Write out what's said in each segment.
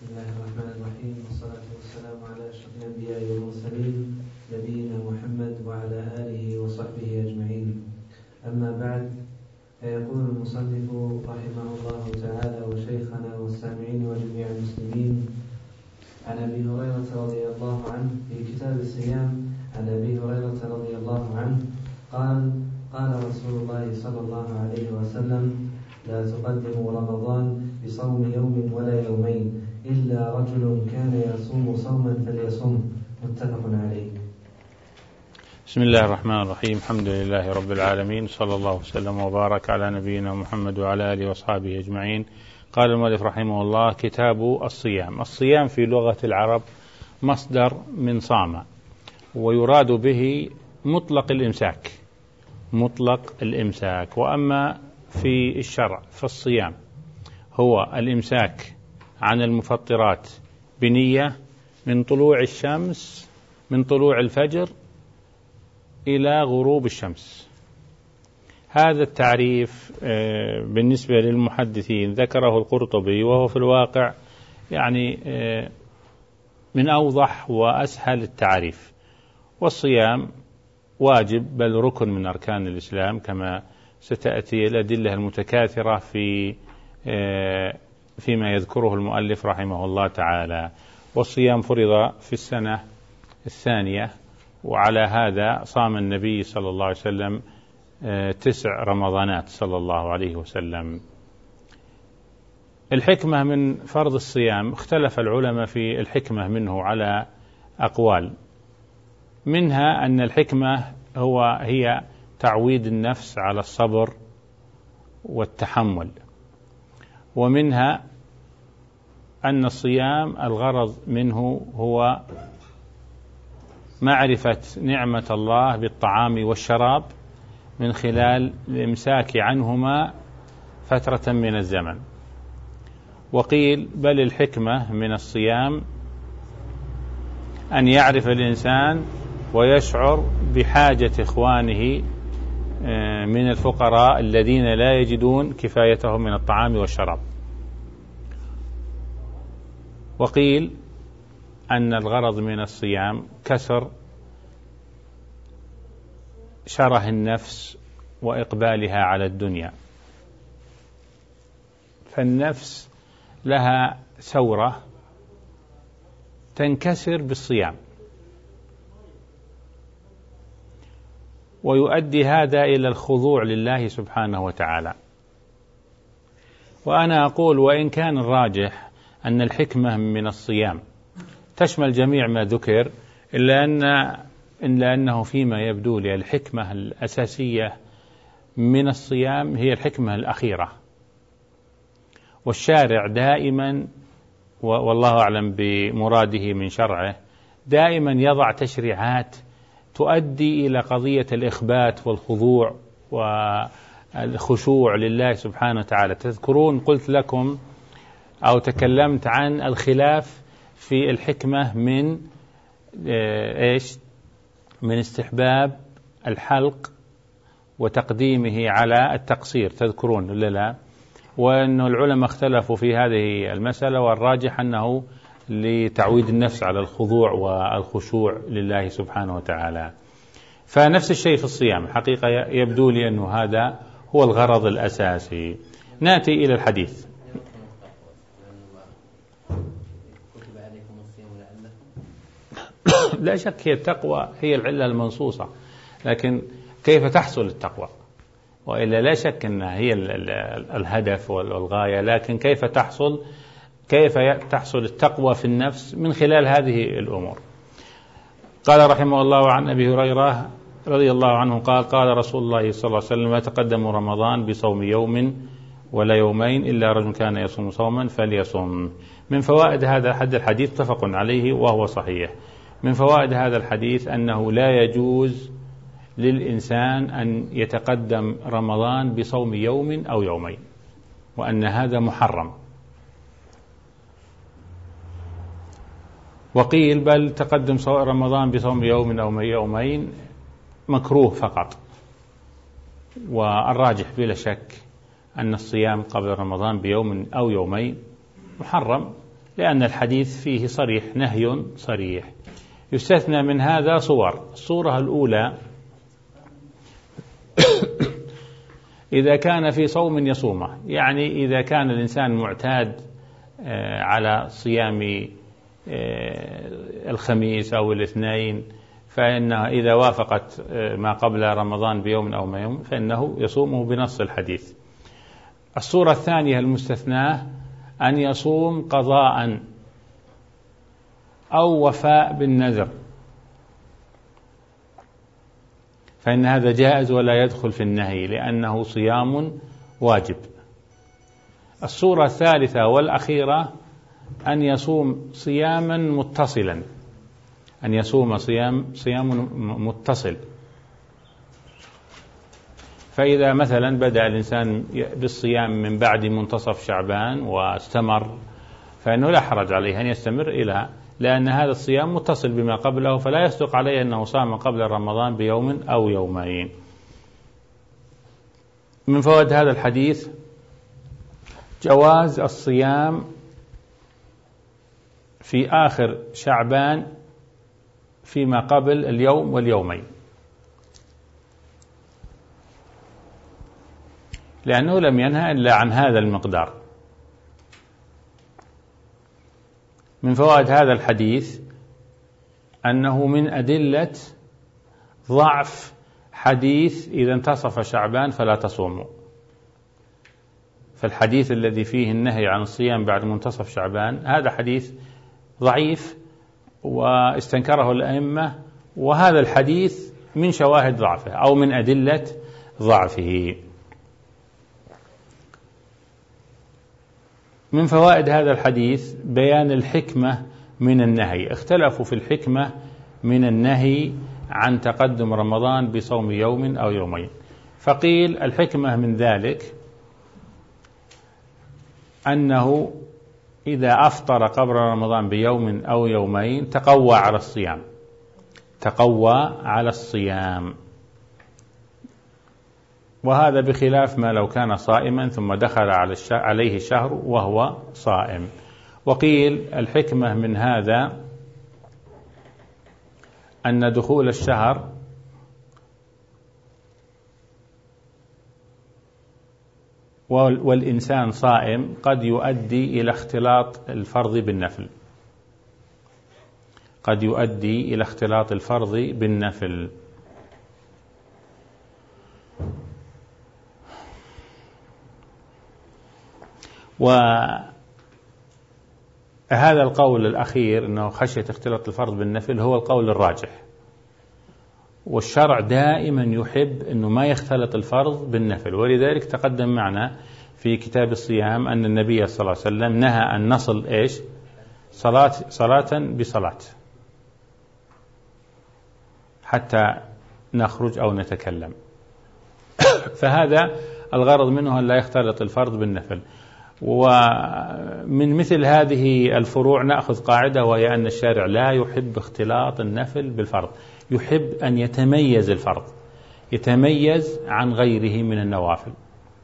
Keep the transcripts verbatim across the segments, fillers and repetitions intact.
بسم الله الرحمن الرحيم، والصلاة والسلام على أشرف الأنبياء والمرسلين نبينا محمد وعلى آله وصحبه أجمعين. أما بعد، فيقول المصنف رحمه الله تعالى وشيخنا والسامعين وجميع المسلمين عن أبي هريرة رضي الله عنه في كتاب الصيام عن أبي هريرة رضي الله عنه قال: قال رسول الله صلى الله عليه وسلم: لا تقدموا رمضان بصوم يوم ولا يومين إلا رجل كان يصوم صوما فليصم. متفق عليه. بسم الله الرحمن الرحيم. الحمد لله رب العالمين، صلى الله وسلم وبارك على نبينا محمد وعلى آله وأصحابه أجمعين. قال المؤلف رحمه الله: كتاب الصيام. الصيام في لغة العرب مصدر من صام، ويراد به مطلق الإمساك مطلق الإمساك وأما في الشرع فالصيام هو الإمساك عن المفطرات بنية من طلوع الشمس من طلوع الفجر إلى غروب الشمس. هذا التعريف بالنسبة للمحدثين ذكره القرطبي، وهو في الواقع يعني من أوضح وأسهل التعريف. والصيام واجب بل ركن من أركان الإسلام، كما ستأتي الأدلة المتكاثرة في فيما يذكره المؤلف رحمه الله تعالى. والصيام فرض في السنة الثانية، وعلى هذا صام النبي صلى الله عليه وسلم تسع رمضانات صلى الله عليه وسلم. الحكمة من فرض الصيام اختلف العلماء في الحكمة منه على أقوال، منها أن الحكمة هو هي تعويد النفس على الصبر والتحمل، ومنها أن الصيام الغرض منه هو معرفة نعمة الله بالطعام والشراب من خلال الإمساك عنهما فترة من الزمن. وقيل بل الحكمة من الصيام أن يعرف الإنسان ويشعر بحاجة إخوانه من الفقراء الذين لا يجدون كفايتهم من الطعام والشراب. وقيل أن الغرض من الصيام كسر شره النفس وإقبالها على الدنيا، فالنفس لها ثورة تنكسر بالصيام، ويؤدي هذا إلى الخضوع لله سبحانه وتعالى. وأنا أقول وإن كان الراجح أن الحكمة من الصيام تشمل جميع ما ذكر، إلا أن إلا أنه فيما يبدو لي الحكمة الأساسية من الصيام هي الحكمة الأخيرة. والشارع دائما، والله أعلم بمراده من شرعه، دائما يضع تشريعات تؤدي إلى قضية الإخبات والخضوع والخشوع لله سبحانه وتعالى. تذكرون قلت لكم أو تكلمت عن الخلاف في الحكمة من إيش من استحباب الحلق وتقديمه على التقصير، تذكرون ولا لا؟ وأن العلماء اختلفوا في هذه المسألة، والراجح أنه لتعويد النفس على الخضوع والخشوع لله سبحانه وتعالى. فنفس الشيء في الصيام حقيقة يبدو لي أنه هذا هو الغرض الأساسي. نأتي إلى الحديث. لا شك هي التقوى هي العلة المنصوصة، لكن كيف تحصل التقوى؟ وإلا لا شك أنها هي الهدف والغاية، لكن كيف تحصل كيف تحصل التقوى في النفس من خلال هذه الأمور. قال رحمه الله عن أبي هريرة رضي الله عنه قال: قال رسول الله صلى الله عليه وسلم: لا تقدم رمضان بصوم يوم ولا يومين إلا رجل كان يصوم صوما فليصم. من فوائد هذا حد الحديث اتفق عليه وهو صحيح. من فوائد هذا الحديث أنه لا يجوز للإنسان أن يتقدم رمضان بصوم يوم أو يومين، وأن هذا محرم. وقيل بل تقدم رمضان بصوم يوم أو يومين مكروه فقط. والراجح بلا شك أن الصيام قبل رمضان بيوم أو يومين محرم، لأن الحديث فيه صريح، نهي صريح. يستثنى من هذا صور. الصورة الأولى إذا كان في صوم يصومه، يعني إذا كان الإنسان معتاد على صيام الخميس أو الاثنين، فإنه إذا وافقت ما قبل رمضان بيوم أو ما يوم فإنه يصومه بنص الحديث. الصورة الثانية المستثناة أن يصوم قضاء أو وفاء بالنذر، فإن هذا جائز ولا يدخل في النهي لأنه صيام واجب. الصورة الثالثة والأخيرة أن يصوم صياما متصلا، أن يصوم صيام صيام متصل. فإذا مثلا بدأ الإنسان بالصيام من بعد منتصف شعبان واستمر، فإنه لا حرج عليه أن يستمر إلى، لأن هذا الصيام متصل بما قبله، فلا يصدق عليه أنه صام قبل رمضان بيوم أو يومين. من فوائد هذا الحديث جواز الصيام في آخر شعبان فيما قبل اليوم واليومين، لأنه لم ينهى إلا عن هذا المقدار. من فوائد هذا الحديث أنه من أدلة ضعف حديث إذا انتصف شعبان فلا تصوموا. فالحديث الذي فيه النهي عن الصيام بعد منتصف شعبان هذا حديث ضعيف واستنكره الأئمة، وهذا الحديث من شواهد ضعفه أو من أدلة ضعفه. من فوائد هذا الحديث بيان الحكمة من النهي. اختلفوا في الحكمة من النهي عن تقدم رمضان بصوم يوم أو يومين، فقيل الحكمة من ذلك أنه إذا أفطر قبل رمضان بيوم أو يومين تقوى على الصيام، تقوى على الصيام، وهذا بخلاف ما لو كان صائما ثم دخل عليه شهر وهو صائم. وقيل الحكمة من هذا أن دخول الشهر والإنسان صائم قد يؤدي إلى اختلاط الفرض بالنفل، قد يؤدي إلى اختلاط الفرض بالنفل. وهذا القول الأخير أنه خشية اختلاط الفرض بالنفل هو القول الراجح، والشرع دائما يحب أنه ما يختلط الفرض بالنفل، ولذلك تقدم معنا في كتاب الصيام أن النبي صلى الله عليه وسلم نهى أن نصل إيش صلاة, صلاة بصلاة حتى نخرج أو نتكلم. فهذا الغرض منه أن لا يختلط الفرض بالنفل. ومن مثل هذه الفروع نأخذ قاعدة، وهي أن الشارع لا يحب اختلاط النفل بالفرض، يحب أن يتميز الفرض، يتميز عن غيره من النوافل.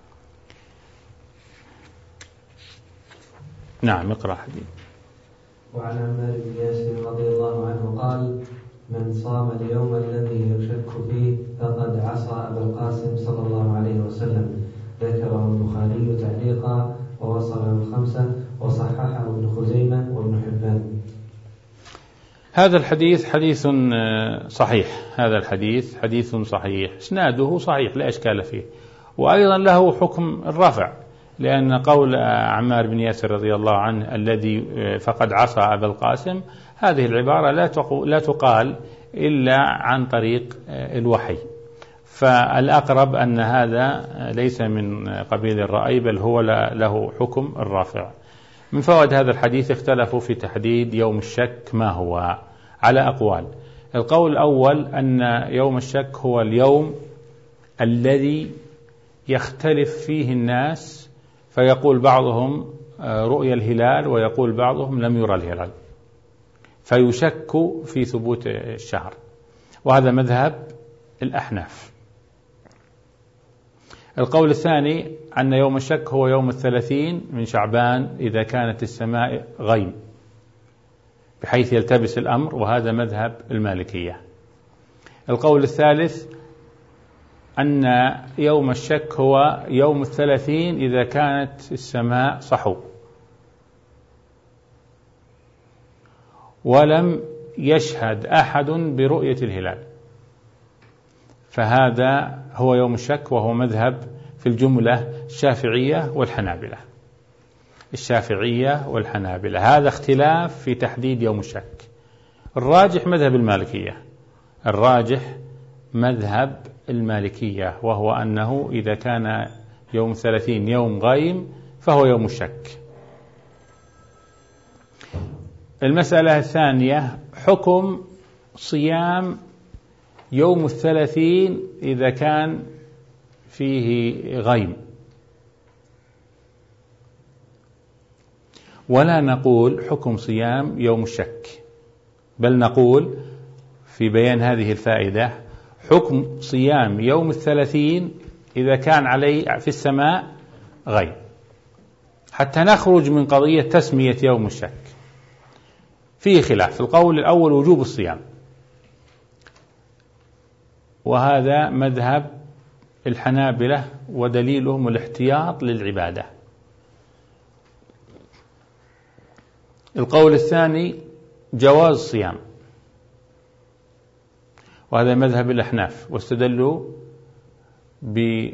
نعم، اقرأ حديث. وعن عمار بن ياسر رضي الله عنه قال: من صام اليوم الذي يشك فيه فقد عصى أبا القاسم صلى الله عليه وسلم. ذكره البخاري تعليقا ووصله الخمسة وصححه ابن خزيمة وابن حبان. هذا الحديث حديث صحيح، هذا الحديث حديث صحيح، اسناده صحيح لا إشكال فيه، وأيضا له حكم الرفع، لأن قول عمار بن ياسر رضي الله عنه الذي فقد عصى أبا القاسم، هذه العبارة لا تقال إلا عن طريق الوحي، فالأقرب أن هذا ليس من قبيل الرأي بل هو له حكم الرافع. من فوائد هذا الحديث اختلفوا في تحديد يوم الشك ما هو على أقوال. القول الأول أن يوم الشك هو اليوم الذي يختلف فيه الناس، فيقول بعضهم رؤيا الهلال ويقول بعضهم لم يرى الهلال، فيشك في ثبوت الشهر، وهذا مذهب الأحناف. القول الثاني أن يوم الشك هو يوم الثلاثين من شعبان إذا كانت السماء غيم، بحيث يلتبس الأمر، وهذا مذهب المالكية. القول الثالث أن يوم الشك هو يوم الثلاثين إذا كانت السماء صحو ولم يشهد أحد برؤية الهلال، فهذا هو يوم الشك، وهو مذهب في الجملة الشافعية والحنابلة. الشافعية والحنابلة هذا اختلاف في تحديد يوم الشك. الراجح مذهب المالكية، الراجح مذهب المالكية، وهو أنه إذا كان يوم ثلاثين يوم غيم فهو يوم الشك. المسألة الثانية حكم صيام يوم الثلاثين إذا كان فيه غيم. ولا نقول حكم صيام يوم الشك، بل نقول في بيان هذه الفائدة حكم صيام يوم الثلاثين إذا كان عليه في السماء غيم، حتى نخرج من قضية تسمية يوم الشك. فيه خلاف. في القول الأول وجوب الصيام، وهذا مذهب الحنابلة ودليلهم الاحتياط للعبادة. القول الثاني جواز الصيام، وهذا مذهب الأحناف، واستدلوا ب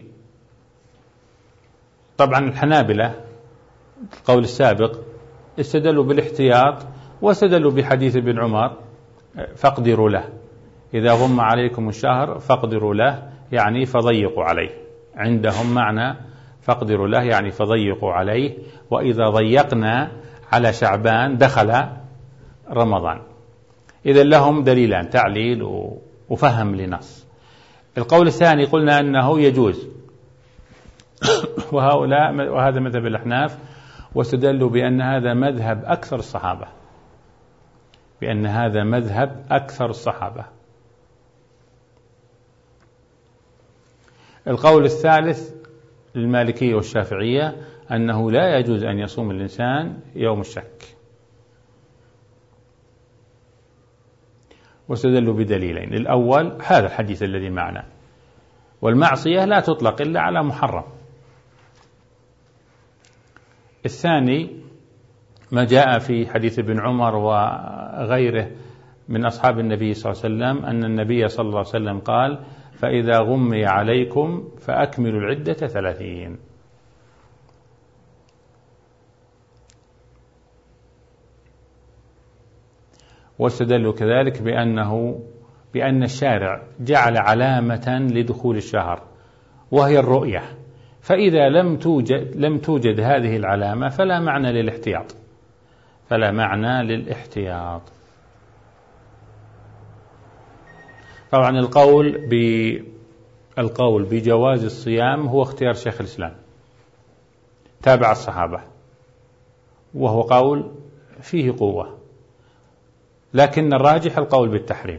طبعا الحنابلة القول السابق استدلوا بالاحتياط، واستدلوا بحديث ابن عمر فاقدروا له، إذا غم عليكم الشهر فاقدروا له، يعني فضيقوا عليه. عندهم معنى فاقدروا له يعني فضيقوا عليه، وإذا ضيقنا على شعبان دخل رمضان. إذا لهم دليلان، تعليل وفهم لنص. القول الثاني قلنا أنه يجوز، وهؤلاء وهذا مذهب الأحناف، واستدلوا بأن هذا مذهب أكثر الصحابة، بأن هذا مذهب أكثر الصحابة. القول الثالث للمالكية والشافعية أنه لا يجوز أن يصوم الإنسان يوم الشك، واستدلوا بدليلين. الأول هذا الحديث الذي معنا، والمعصية لا تطلق إلا على محرم. الثاني ما جاء في حديث ابن عمر وغيره من أصحاب النبي صلى الله عليه وسلم أن النبي صلى الله عليه وسلم قال: فإذا غمي عليكم فأكملوا العدة ثلاثين. واستدلوا كذلك بأنه بأن الشارع جعل علامة لدخول الشهر وهي الرؤية، فإذا لم توجد لم توجد هذه العلامة فلا معنى للاحتياط، فلا معنى للاحتياط. طبعا القول بالقول بجواز الصيام هو اختيار شيخ الإسلام تابع الصحابة، وهو قول فيه قوة، لكن الراجح القول بالتحريم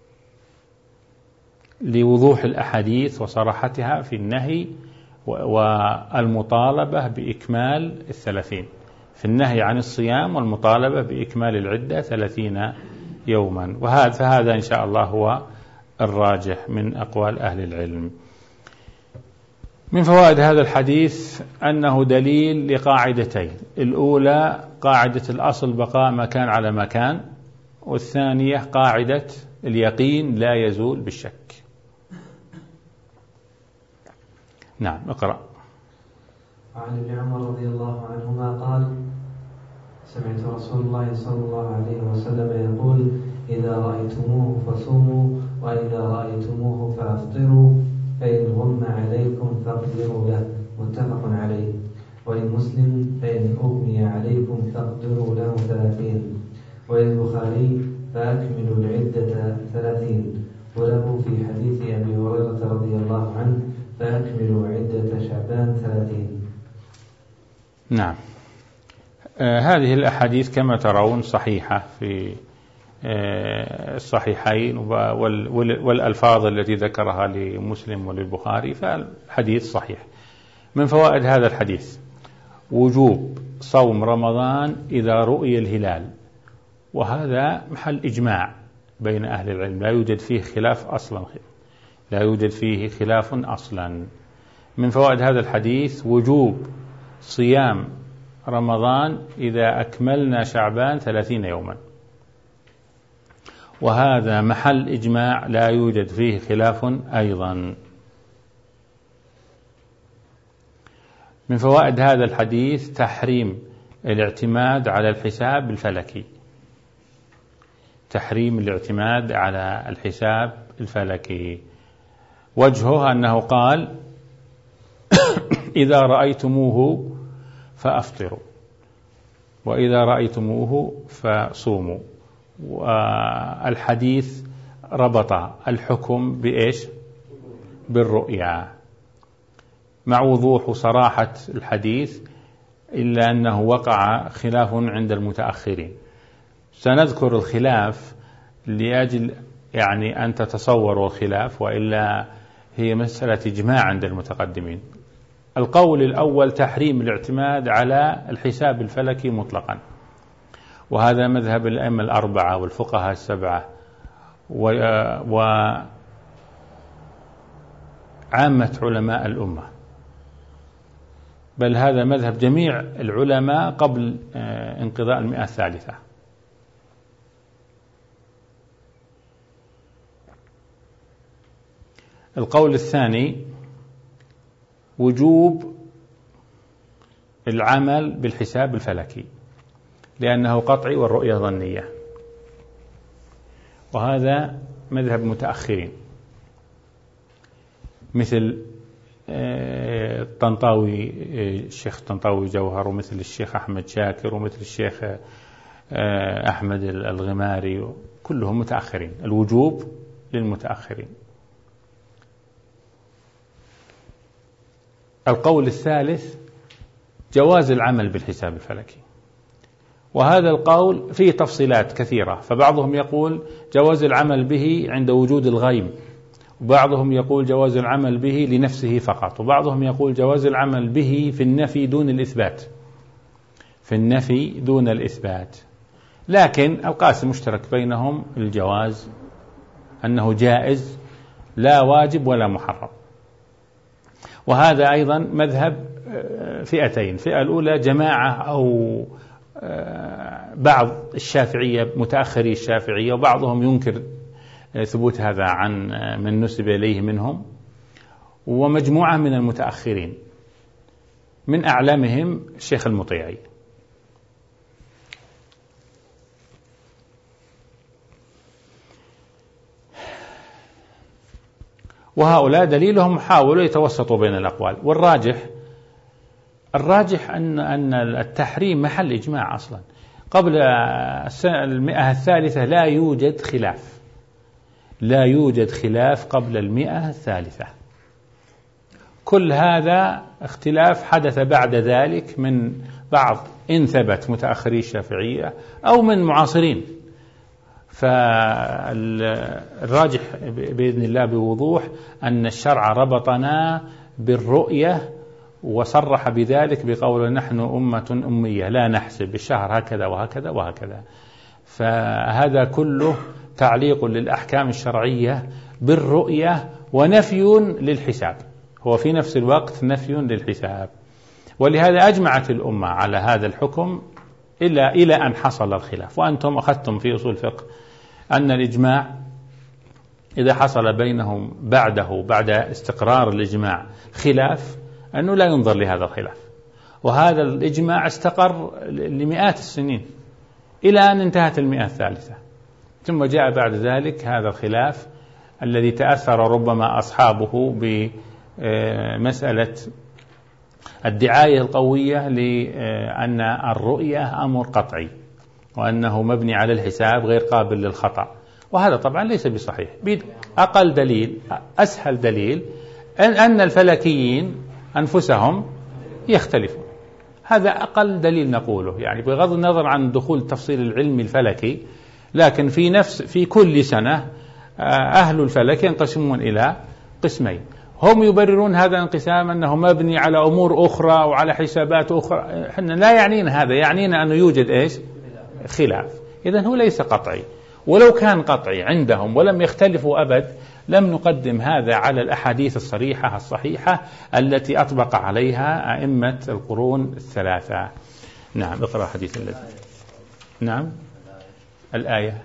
لوضوح الأحاديث وصراحتها في النهي والمطالبة بإكمال الثلاثين، في النهي عن الصيام والمطالبة بإكمال العدة ثلاثين يوما. وهذا فهذا إن شاء الله هو الراجح من أقوال أهل العلم. من فوائد هذا الحديث أنه دليل لقاعدتين: الأولى قاعدة الأصل بقاء ما كان على ما كان، والثانية قاعدة اليقين لا يزول بالشك. نعم، اقرأ. عن ابن عمر رضي الله عنهما قال: سمعت رسول الله صلى الله عليه وسلم يقول: إذا رأيتموه فصوموا، وإذا رأيتموه فأفطروا، فإن غم عليكم فاقدروا له. متفق عليه. ولمسلم: فإن أغمي عليكم فاقدروا له ثلاثين. وللبخاري: فأكملوا العدة ثلاثين. وله في حديث أبي هريرة رضي الله عنه: فأكملوا عدة شعبان ثلاثين. نعم. آه هذه الأحاديث كما ترون صحيحة في آه الصحيحين، والألفاظ التي ذكرها لمسلم وللبخاري فالحديث صحيح. من فوائد هذا الحديث وجوب صوم رمضان إذا رؤي الهلال، وهذا محل إجماع بين أهل العلم، لا يوجد فيه خلاف أصلا، لا يوجد فيه خلاف أصلا. من فوائد هذا الحديث وجوب صيام رمضان إذا أكملنا شعبان ثلاثين يوما، وهذا محل إجماع لا يوجد فيه خلاف أيضا. من فوائد هذا الحديث تحريم الاعتماد على الحساب الفلكي، تحريم الاعتماد على الحساب الفلكي. وجهه أنه قال إذا رأيتموه فأفطروا وإذا رأيتموه فصوموا. والحديث ربط الحكم بإيش؟ بالرؤيا، مع وضوح وصراحة الحديث، إلا أنه وقع خلاف عند المتأخرين. سنذكر الخلاف لأجل يعني أن تتصوروا الخلاف، وإلا هي مسألة إجماع عند المتقدمين. القول الأول تحريم الاعتماد على الحساب الفلكي مطلقا، وهذا مذهب الأئمة الأربعة والفقهاء السبعة وعامة علماء الأمة، بل هذا مذهب جميع العلماء قبل انقضاء المئة الثالثة. القول الثاني وجوب العمل بالحساب الفلكي لأنه قطعي والرؤية ظنية، وهذا مذهب متأخرين مثل الطنطاوي، الشيخ الطنطاوي جوهر، ومثل الشيخ أحمد شاكر، ومثل الشيخ أحمد الغماري، كلهم متأخرين، الوجوب للمتأخرين. القول الثالث جواز العمل بالحساب الفلكي، وهذا القول فيه تفصيلات كثيرة، فبعضهم يقول جواز العمل به عند وجود الغيم، وبعضهم يقول جواز العمل به لنفسه فقط، وبعضهم يقول جواز العمل به في النفي دون الإثبات، في النفي دون الإثبات. لكن القاسم مشترك بينهم الجواز، أنه جائز لا واجب ولا محرم. وهذا أيضا مذهب فئتين، فئة الأولى جماعة أو بعض الشافعية، متأخري الشافعية، وبعضهم ينكر ثبوت هذا عن من نسب إليه منهم، ومجموعة من المتأخرين من أعلمهم الشيخ المطيعي. وهؤلاء دليلهم حاولوا يتوسطوا بين الأقوال، والراجح الراجح أن أن التحريم محل إجماع أصلا. قبل المئة الثالثة لا يوجد خلاف، لا يوجد خلاف قبل المئة الثالثة. كل هذا اختلاف حدث بعد ذلك من بعض إن ثبت متأخري الشافعية أو من معاصرين. فالراجح بإذن الله بوضوح أن الشرع ربطنا بالرؤية، وصرح بذلك بقول نحن أمة أمية لا نحسب الشهر هكذا وهكذا وهكذا. فهذا كله تعليق للأحكام الشرعية بالرؤية ونفي للحساب، هو في نفس الوقت نفي للحساب. ولهذا أجمعت الأمة على هذا الحكم إلا إلى أن حصل الخلاف. وأنتم أخذتم في أصول الفقه أن الإجماع إذا حصل بينهم بعده بعد استقرار الإجماع خلاف أنه لا ينظر لهذا الخلاف، وهذا الإجماع استقر لمئات السنين إلى أن انتهت المئة الثالثة، ثم جاء بعد ذلك هذا الخلاف الذي تأثر ربما أصحابه بمسألة الدعاية القوية لأن الرؤية أمر قطعي وأنه مبني على الحساب غير قابل للخطأ، وهذا طبعا ليس بصحيح. أقل دليل أسهل دليل أن الفلكيين أنفسهم يختلفون، هذا أقل دليل نقوله، يعني بغض النظر عن دخول التفصيل العلمي الفلكي، لكن في نفس في كل سنة أهل الفلك ينقسمون إلى قسمين، هم يبررون هذا الانقسام أنه مبني على أمور أخرى وعلى حسابات أخرى. إحنا لا يعنينا هذا، يعنينا أنه يوجد إيش؟ خلاف. إذن هو ليس قطعي، ولو كان قطعي عندهم ولم يختلفوا أبد لم نقدم هذا على الأحاديث الصريحة الصحيحة التي أطبق عليها أئمة القرون الثلاثة. نعم، اقرأ حديث الذي. نعم، الآية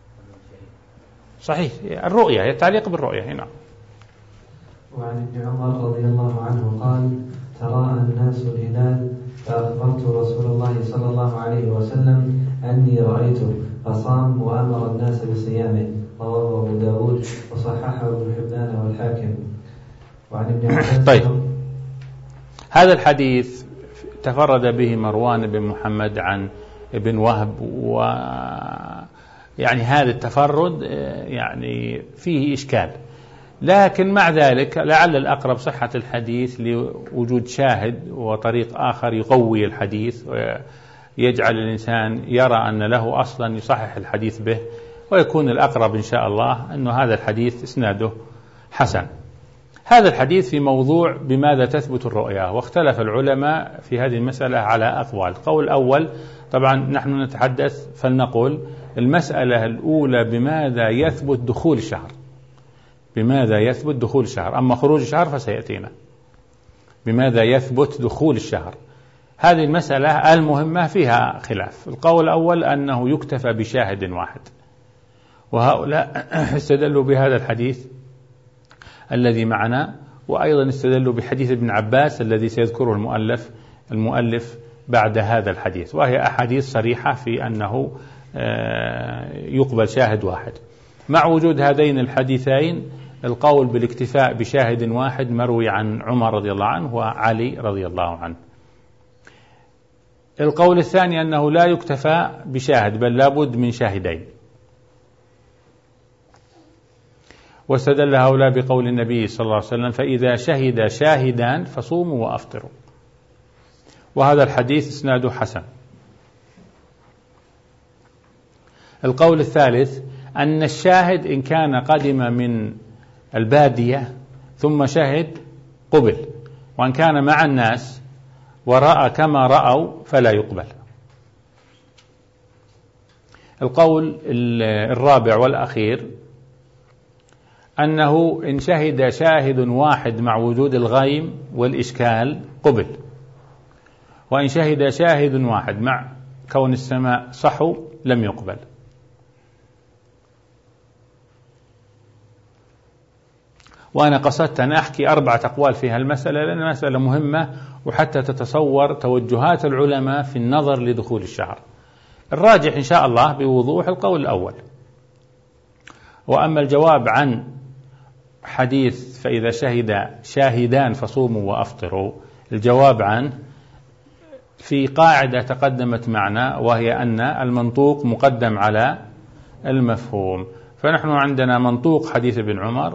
صحيح، الرؤية هي التعليق بالرؤية هنا. وعن ابن عمر رضي الله عنه قال: تراءى الناس الهلال فأخبرت رسول الله صلى الله عليه وسلم أني رأيته فصام وأمر الناس بصيامه. رواه أبو داود وصححه ابن حبان والحاكم. وعن ابن عباس. طيب، هذا الحديث تفرد به مروان بن محمد عن ابن وهب، و يعني هذا التفرد يعني فيه إشكال، لكن مع ذلك لعل الأقرب صحة الحديث لوجود شاهد وطريق آخر يقوي الحديث ويجعل الإنسان يرى أن له أصلا يصحح الحديث به، ويكون الأقرب إن شاء الله أن هذا الحديث إسناده حسن. هذا الحديث في موضوع بماذا تثبت الرؤيا، واختلف العلماء في هذه المسألة على أقوال. القول الأول، طبعا نحن نتحدث فلنقول المسألة الأولى بماذا يثبت دخول الشهر، بماذا يثبت دخول الشهر، أما خروج الشهر فسيأتينا. بماذا يثبت دخول الشهر، هذه المسألة المهمة فيها خلاف. القول الأول أنه يكتفى بشاهد واحد، وهؤلاء استدلوا بهذا الحديث الذي معنا، وأيضا استدلوا بحديث ابن عباس الذي سيذكره المؤلف المؤلف بعد هذا الحديث، وهي أحاديث صريحة في أنه يقبل شاهد واحد. مع وجود هذين الحديثين القول بالاكتفاء بشاهد واحد مروي عن عمر رضي الله عنه وعلي رضي الله عنه. القول الثاني أنه لا يكتفى بشاهد بل لابد من شاهدين، واستدل هؤلاء بقول النبي صلى الله عليه وسلم: فإذا شهد شاهدان فصوموا وأفطروا، وهذا الحديث إسناده حسن. القول الثالث أن الشاهد إن كان قدم من البادية ثم شهد قبل، وإن كان مع الناس ورأى كما رأوا فلا يقبل. القول الرابع والأخير أنه إن شهد شاهد واحد مع وجود الغيم والإشكال قبل، وإن شهد شاهد واحد مع كون السماء صحو لم يقبل. وأنا قصدت أن أحكي أربعة أقوال في هالمسألة لأن المسألة مهمة، وحتى تتصور توجهات العلماء في النظر لدخول الشهر. الراجح إن شاء الله بوضوح القول الأول. وأما الجواب عن حديث فإذا شهد شاهدان فصوموا وأفطروا، الجواب عنه في قاعدة تقدمت معنا، وهي أن المنطوق مقدم على المفهوم. فنحن عندنا منطوق حديث ابن عمر،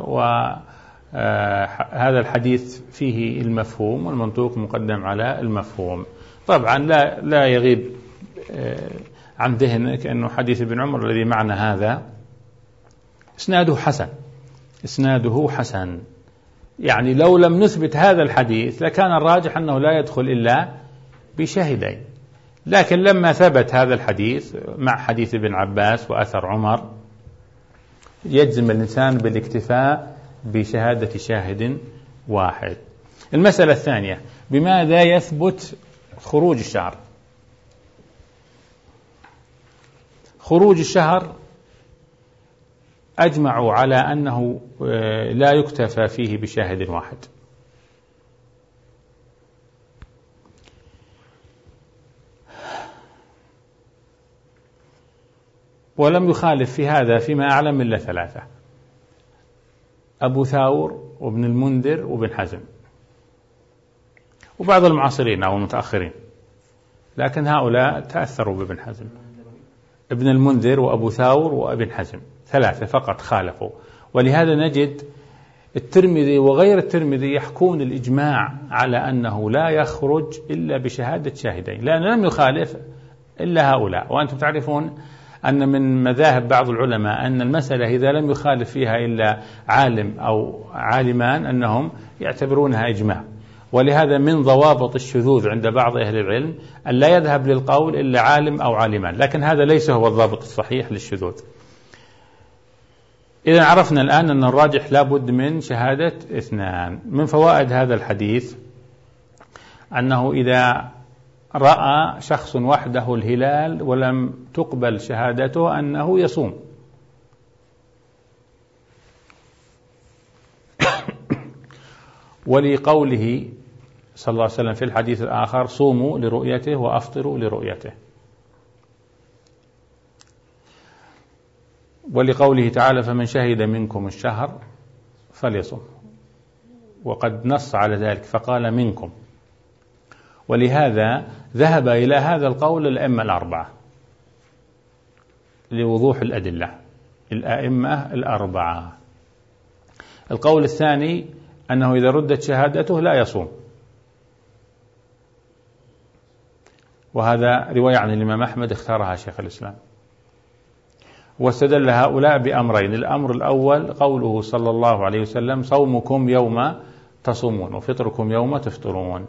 وهذا الحديث فيه المفهوم، والمنطوق مقدم على المفهوم. طبعا لا لا يغيب عن ذهنك أنه حديث ابن عمر الذي معنا هذا إسناده حسن، إسناده حسن. يعني لو لم نثبت هذا الحديث لكان الراجح أنه لا يدخل إلا بشاهدين، لكن لما ثبت هذا الحديث مع حديث ابن عباس وأثر عمر يجزم الإنسان بالاكتفاء بشهادة شاهد واحد. المسألة الثانية، بماذا يثبت خروج الشهر؟ خروج الشهر أجمعوا على أنه لا يكتفى فيه بشاهد واحد، ولم يخالف في هذا فيما أعلم إلا ثلاثة: أبو ثاور وابن المنذر وابن حزم، وبعض المعاصرين أو المتأخرين، لكن هؤلاء تأثروا بابن حزم. ابن المنذر وأبو ثاور وابن حزم ثلاثة فقط خالفوا. ولهذا نجد الترمذي وغير الترمذي يحكون الإجماع على أنه لا يخرج إلا بشهادة شاهدين، لأنه لم يخالف إلا هؤلاء. وأنتم تعرفون أن من مذاهب بعض العلماء أن المسألة إذا لم يخالف فيها إلا عالم أو عالمان أنهم يعتبرونها إجماع. ولهذا من ضوابط الشذوذ عند بعض أهل العلم أن لا يذهب للقول إلا عالم أو عالمان، لكن هذا ليس هو الضابط الصحيح للشذوذ. إذا عرفنا الآن أن الراجح لابد من شهادة اثنان. من فوائد هذا الحديث أنه إذا رأى شخص وحده الهلال ولم تقبل شهادته أنه يصوم. ولقوله صلى الله عليه وسلم في الحديث الآخر: صوموا لرؤيته وأفطروا لرؤيته. ولقوله تعالى: فمن شهد منكم الشهر فليصم، وقد نص على ذلك فقال منكم. ولهذا ذهب إلى هذا القول الأئمة الأربعة لوضوح الأدلة، الأئمة الأربعة. القول الثاني أنه إذا ردت شهادته لا يصوم، وهذا رواية عن الإمام أحمد اختارها شيخ الإسلام. واستدل هؤلاء بأمرين: الأمر الأول قوله صلى الله عليه وسلم: صومكم يوم تصومون وفطركم يوم تفطرون.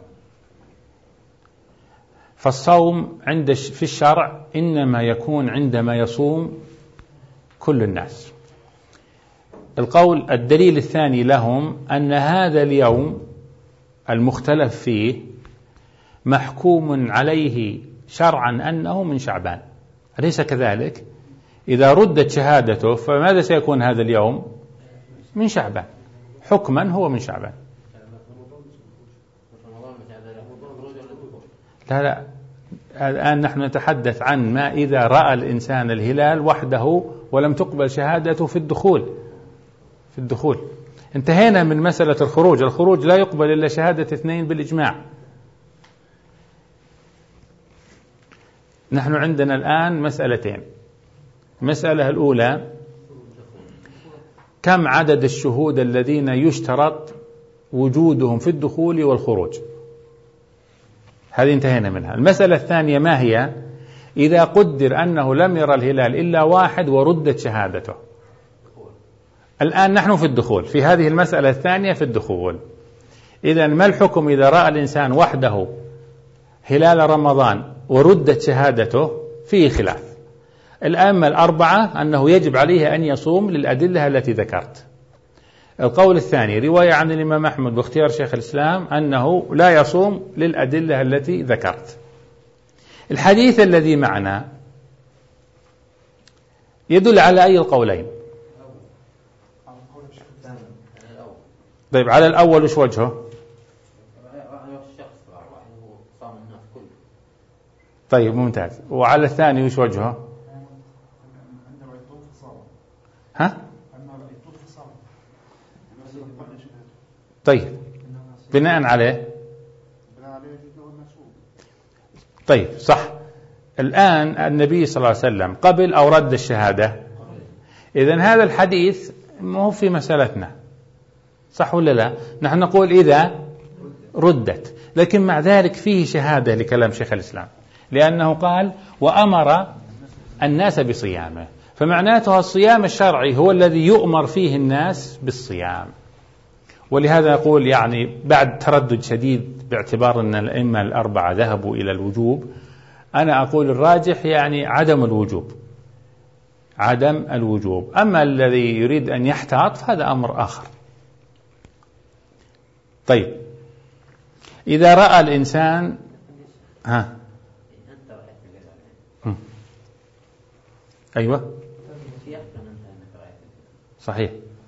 فالصوم عند في الشرع إنما يكون عندما يصوم كل الناس. القول الدليل الثاني لهم أن هذا اليوم المختلف فيه محكوم عليه شرعا أنه من شعبان، أليس كذلك؟ إذا ردت شهادته فماذا سيكون هذا اليوم؟ من شعبان، حكما هو من شعبان. لا لا، الآن نحن نتحدث عن ما إذا رأى الإنسان الهلال وحده ولم تقبل شهادته في الدخول في الدخول انتهينا من مسألة الخروج. الخروج لا يقبل إلا شهادة اثنين بالإجماع. نحن عندنا الآن مسألتين. المسألة الأولى: كم عدد الشهود الذين يشترط وجودهم في الدخول والخروج؟ هذه انتهينا منها. المسألة الثانية ما هي؟ إذا قدر أنه لم يرى الهلال إلا واحد وردت شهادته. الآن نحن في الدخول، في هذه المسألة الثانية في الدخول. إذن ما الحكم إذا رأى الإنسان وحده هلال رمضان وردت شهادته؟ فيه خلاف. الأئمة الأربعة أنه يجب عليه أن يصوم للأدلة التي ذكرت. القول الثاني رواية عن الإمام أحمد باختيار شيخ الإسلام أنه لا يصوم للأدلة التي ذكرت. الحديث الذي معنا يدل على أي القولين؟ طيب على الأول وش وجهه؟ طيب ممتاز. وعلى الثاني وش وجهه؟ ها؟ طيب بناء عليه طيب صح. الآن النبي صلى الله عليه وسلم قبل أو رد الشهادة؟ إذن هذا الحديث ما هو في مسألتنا، صح ولا لا؟ نحن نقول إذا ردت، لكن مع ذلك فيه شهادة لكلام شيخ الإسلام، لأنه قال: وأمر الناس بصيامه. فمعناته الصيام الشرعي هو الذي يؤمر فيه الناس بالصيام. ولهذا يقول يعني بعد تردد شديد باعتبار أن الأئمة الأربعة ذهبوا إلى الوجوب، أنا أقول الراجح يعني عدم الوجوب، عدم الوجوب. أما الذي يريد أن يحتاط فهذا أمر آخر. طيب إذا رأى الإنسان ها أيوة صحيح.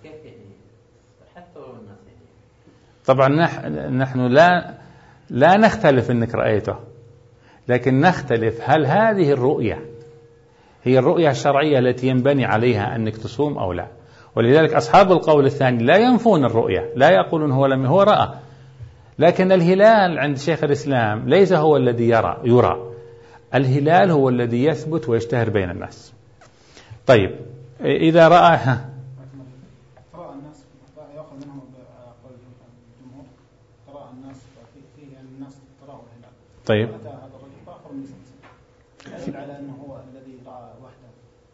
طبعا نحن لا لا نختلف إنك رأيته، لكن نختلف هل هذه الرؤية هي الرؤية الشرعية التي ينبني عليها أنك تصوم أو لا. ولذلك أصحاب القول الثاني لا ينفون الرؤية، لا يقولون هو لم هو رأى، لكن الهلال عند شيخ الإسلام ليس هو الذي يرى يرى الهلال هو الذي يثبت ويشتهر بين الناس. طيب إذا رأى ها ترى الناس يأخذ منهم قول الجمهور، ترى الناس في الناس تراه الهلال. طيب هذا الرجل آخر من يدل على أنه هو الذي رأى وحده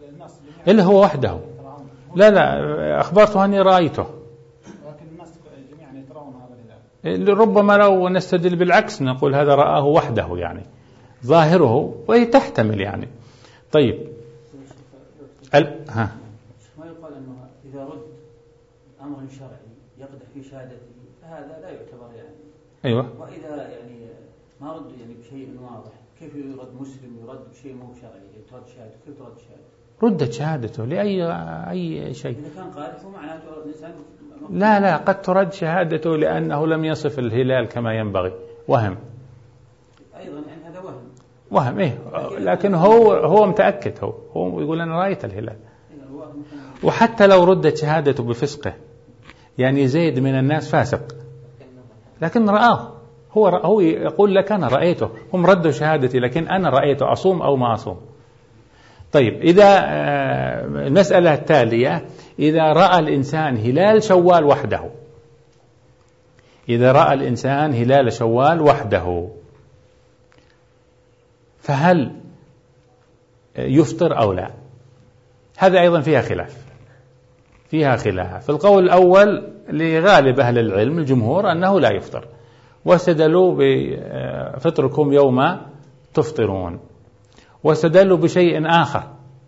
الناس إلا هو وحده. لا لا أخبرته أني رأيته، لكن الناس جميعا يترون هذا الهلال. ربما لو نستدل بالعكس نقول هذا رآه وحده يعني ظاهره، وهي تحتمل يعني. طيب ال... ها ما يقال أنه إذا رد أمر شرعي يقدح في شهادته فهذا لا يعتبر يعني. أيوة. وإذا يعني ما رد يعني بشيء واضح، كيف يرد مسلم يرد بشيء مو شرعي ترد شهادته؟ كيف ترد شهادته؟ ردت شهادته لأي أي شيء. إذا كان قارئ معناته الإنسان لا لا قد ترد شهادته لأنه لم يصف الهلال كما ينبغي، وهم أيضا يعني هذا وهم وهم إيه، لكن هو هو متأكد، هو هو يقول أنا رأيت الهلال. وحتى لو ردت شهادته بفسقه، يعني زيد من الناس فاسق لكن رآه، هو هو يقول لك أنا رأيته، هم ردوا شهادتي لكن أنا رأيته، أصوم أو ما أصوم. طيب إذا المسألة التالية، إذا رأى الإنسان هلال شوال وحده، إذا رأى الإنسان هلال شوال وحده فهل يفطر أو لا؟ هذا أيضا فيها خلاف، فيها خلاف. في القول الأول لغالب أهل العلم الجمهور أنه لا يفطر، واستدلوا بفطركم يوم تفطرون، واستدلوا بشيء آخر.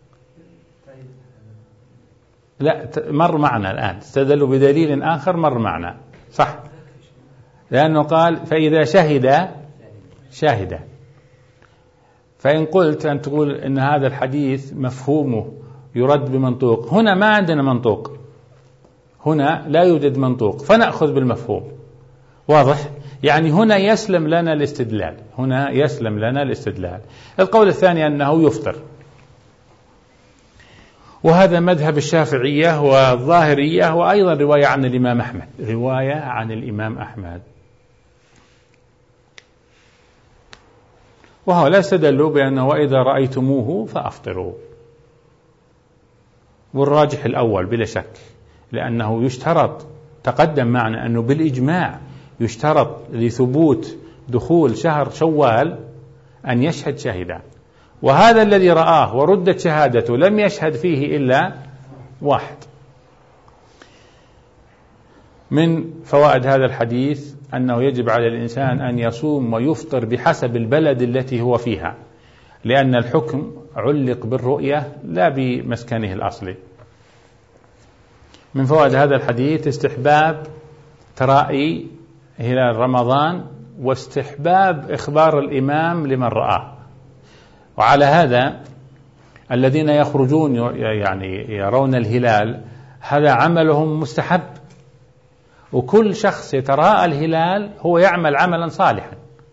لا مر معنا الآن، استدلوا بدليل آخر مر معنا صح، لأنه قال فإذا شهد شاهدا. فإن قلت أن تقول أن هذا الحديث مفهومه يرد بمنطوق، هنا ما عندنا منطوق، هنا لا يوجد منطوق، فنأخذ بالمفهوم. واضح؟ يعني هنا يسلم لنا الاستدلال، هنا يسلم لنا الاستدلال. القول الثاني أنه يفطر، وهذا مذهب الشافعية والظاهرية، وأيضا رواية عن الإمام أحمد، رواية عن الإمام أحمد. وهؤلاء استدلوا بأنه وإذا رأيتموه فأفطروا، والراجح الأول بلا شك، لأنه يشترط، تقدم معنا أنه بالإجماع يشترط لثبوت دخول شهر شوال أن يشهد شاهدان، وهذا الذي رآه وردت شهادته لم يشهد فيه إلا واحد. من فوائد هذا الحديث أنه يجب على الإنسان أن يصوم ويفطر بحسب البلد التي هو فيها، لأن الحكم علق بالرؤية لا بمسكنه الأصلي. من فوائد هذا الحديث استحباب ترائي هلال رمضان، واستحباب إخبار الإمام لمن رآه. وعلى هذا الذين يخرجون يعني يرون الهلال هذا عملهم مستحب، وكل شخص يتراءى الهلال هو يعمل عملا صالحا.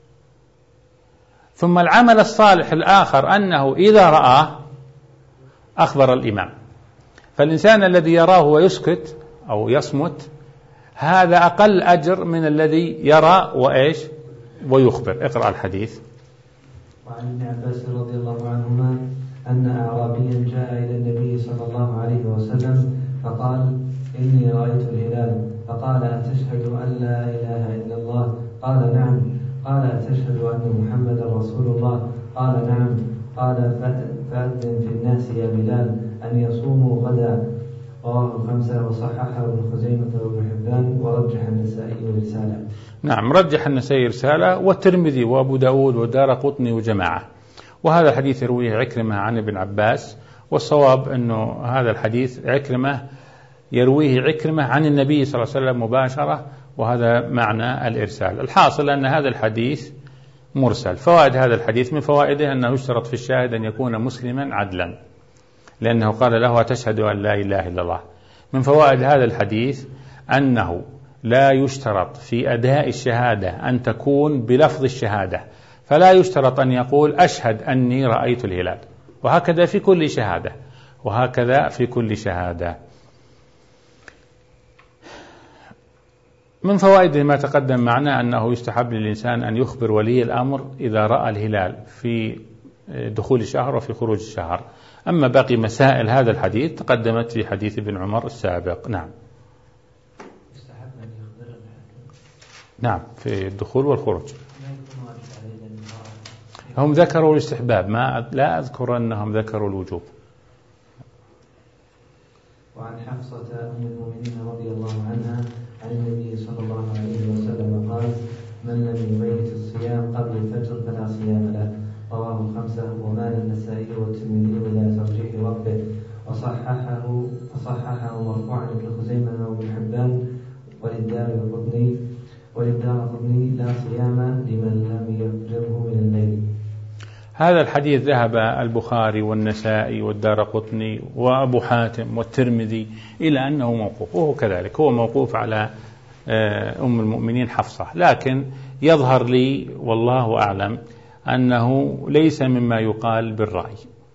ثم العمل الصالح الآخر أنه إذا رآه أخبر الإمام، فالإنسان الذي يراه ويسكت أو يصمت هذا أقل أجر من الذي يرى وإيش ويخبر. اقرأ الحديث. وعن ابن عباس رضي الله عنهما أن أعرابيا جاء إلى النبي صلى الله عليه وسلم فقال إني رأيت الهلال، فقال أتشهد أن لا إله إلا الله؟ قال نعم. قال أتشهد أن محمد رسول الله؟ قال نعم. قال فأذن في الناس يا بلال أن يصوموا غدا. رواه الخمسة وصححه ابن خزيمة وابن حبان ورجح النسائي رسالة. نعم رجح النسائي رسالة، والترمذي وأبو داود والدارقطني وجماعة. وهذا الحديث يرويه عكرمة عن ابن عباس، والصواب أنه هذا الحديث عكرمة يرويه عكرمة عن النبي صلى الله عليه وسلم مباشرة، وهذا معنى الإرسال. الحاصل أن هذا الحديث مرسل. فوائد هذا الحديث، من فوائده أنه يشترط في الشاهد أن يكون مسلما عدلا، لأنه قال له تشهد أن لا إله إلا الله. من فوائد هذا الحديث أنه لا يشترط في أداء الشهادة أن تكون بلفظ الشهادة، فلا يشترط أن يقول أشهد أني رأيت الهلال، وهكذا في كل شهادة، وهكذا في كل شهادة. من فوائده ما تقدم معنا أنه يستحب للإنسان أن يخبر ولي الأمر إذا رأى الهلال في دخول الشهر وفي خروج الشهر. أما باقي مسائل هذا الحديث تقدمت في حديث ابن عمر السابق. نعم نعم في الدخول والخروج. هم ذكروا الاستحباب، ما لا أذكر أنهم ذكروا الوجوب. وعن حفصة أم المؤمنين رضي الله عنها عن النبي صلى الله عليه وسلم قال: من لم يبيت الصيام قبل الفجر فلا صيام له. رواه الخمسة ومال النسائي والترمذي إلى ترجيح وقته، وصححه وصححه مرفوعا ابن خزيمة وابن حبان وللدارقطني وللدارقطني لا صيام لمن لم يفرغه من الليل. هذا الحديث ذهب البخاري والنسائي والدارقطني وأبو حاتم والترمذي إلى أنه موقوف، وهو كذلك هو موقوف على أم المؤمنين حفصة، لكن يظهر لي والله أعلم أنه ليس مما يقال بالرأي،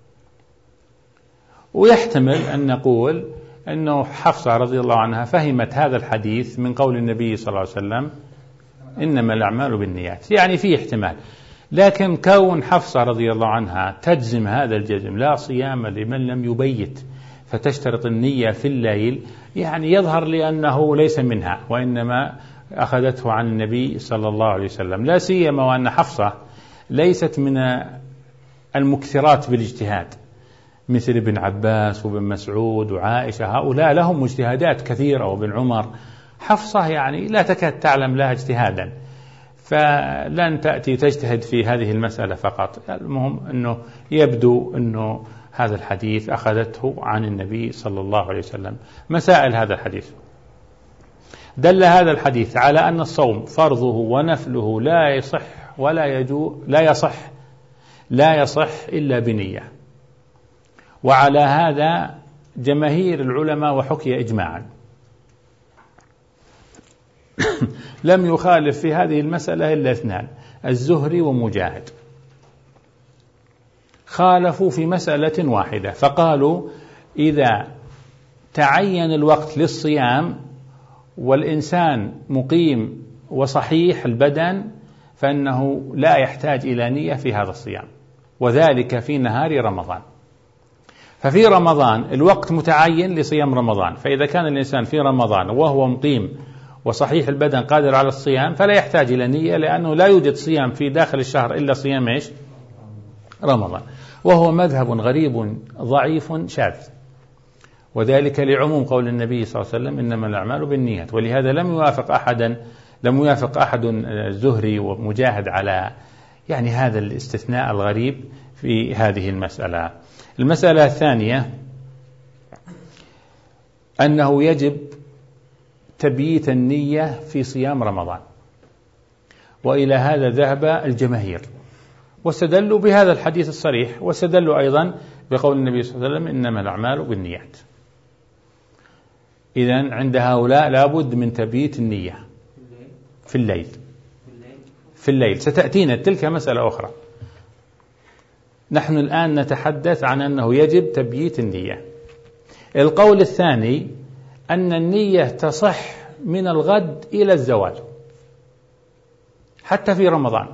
ويحتمل أن نقول أنه حفصة رضي الله عنها فهمت هذا الحديث من قول النبي صلى الله عليه وسلم إنما الأعمال بالنيات، يعني فيه احتمال. لكن كون حفصة رضي الله عنها تجزم هذا الجزم لا صيام لمن لم يبيت فتشترط النية في الليل، يعني يظهر لي أنه ليس منها، وإنما أخذته عن النبي صلى الله عليه وسلم، لا سيما وأن حفصة ليست من المكثرات بالاجتهاد مثل ابن عباس وابن مسعود وعائشة، هؤلاء لهم اجتهادات كثيرة، وابن عمر. حفصة يعني لا تكاد تعلم لها اجتهادا، فلن تأتي تجتهد في هذه المسألة فقط. المهم أنه يبدو أنه هذا الحديث أخذته عن النبي صلى الله عليه وسلم. مسائل هذا الحديث: دل هذا الحديث على أن الصوم فرضه ونفله لا يصح ولا يجوز لا يصح لا يصح إلا بنية، وعلى هذا جماهير العلماء وحكي إجماعا. لم يخالف في هذه المسألة إلا اثنان: الزهري ومجاهد. خالفوا في مسألة واحدة، فقالوا إذا تعين الوقت للصيام والإنسان مقيم وصحيح البدن فإنه لا يحتاج إلى نية في هذا الصيام، وذلك في نهار رمضان. ففي رمضان الوقت متعين لصيام رمضان، فإذا كان الإنسان في رمضان وهو مقيم وصحيح البدن قادر على الصيام فلا يحتاج إلى نية، لأنه لا يوجد صيام في داخل الشهر إلا صيام إيش؟ رمضان. وهو مذهب غريب ضعيف شاذ، وذلك لعموم قول النبي صلى الله عليه وسلم إنما الأعمال بالنيات، ولهذا لم يوافق أحدا لم يوافق أحد الزهري ومجاهد على يعني هذا الاستثناء الغريب في هذه المسألة. المسألة الثانية أنه يجب تبييت النية في صيام رمضان، وإلى هذا ذهب الجماهير، واستدلوا بهذا الحديث الصريح، واستدلوا أيضا بقول النبي صلى الله عليه وسلم إنما الأعمال بالنيات. إذن عند هؤلاء لابد من تبييت النية في الليل في الليل ستأتينا تلك مسألة أخرى. نحن الآن نتحدث عن أنه يجب تبييت النية. القول الثاني أن النية تصح من الغد إلى الزوال حتى في رمضان،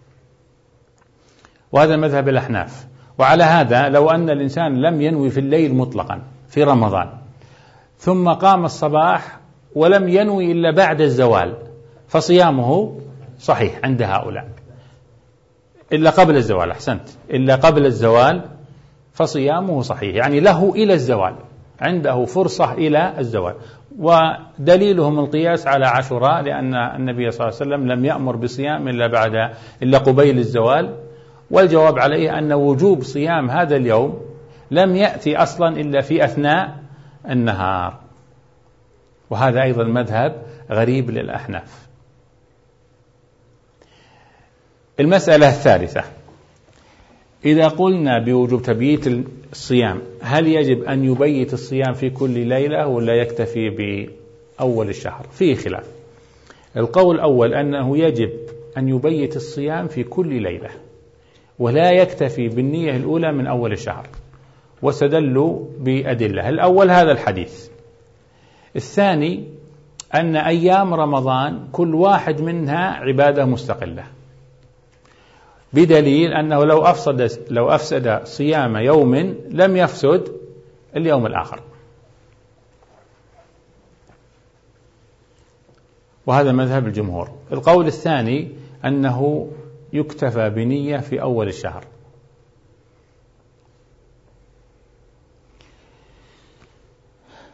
وهذا مذهب الأحناف. وعلى هذا لو أن الإنسان لم ينوي في الليل مطلقا في رمضان ثم قام الصباح ولم ينوي إلا بعد الزوال فصيامه صحيح عند هؤلاء، إلا قبل الزوال. أحسنت، إلا قبل الزوال فصيامه صحيح، يعني له إلى الزوال، عنده فرصة إلى الزوال. ودليلهم القياس على عاشوراء، لأن النبي صلى الله عليه وسلم لم يأمر بصيام إلا بعد إلا قبيل الزوال، والجواب عليه أن وجوب صيام هذا اليوم لم يأتي أصلا إلا في أثناء النهار، وهذا أيضا مذهب غريب للأحناف. المسألة الثالثة: إذا قلنا بوجوب تبييت الصيام هل يجب أن يبيت الصيام في كل ليلة ولا يكتفي بأول الشهر؟ فيه خلاف. القول الأول أنه يجب أن يبيت الصيام في كل ليلة ولا يكتفي بالنية الأولى من أول الشهر، واستدلوا بأدلة. الأول هذا الحديث. الثاني أن أيام رمضان كل واحد منها عبادة مستقلة، بدليل أنه لو أفسد لو أفسد صيام يوم لم يفسد اليوم الآخر، وهذا مذهب الجمهور. القول الثاني أنه يكتفى بنية في أول الشهر.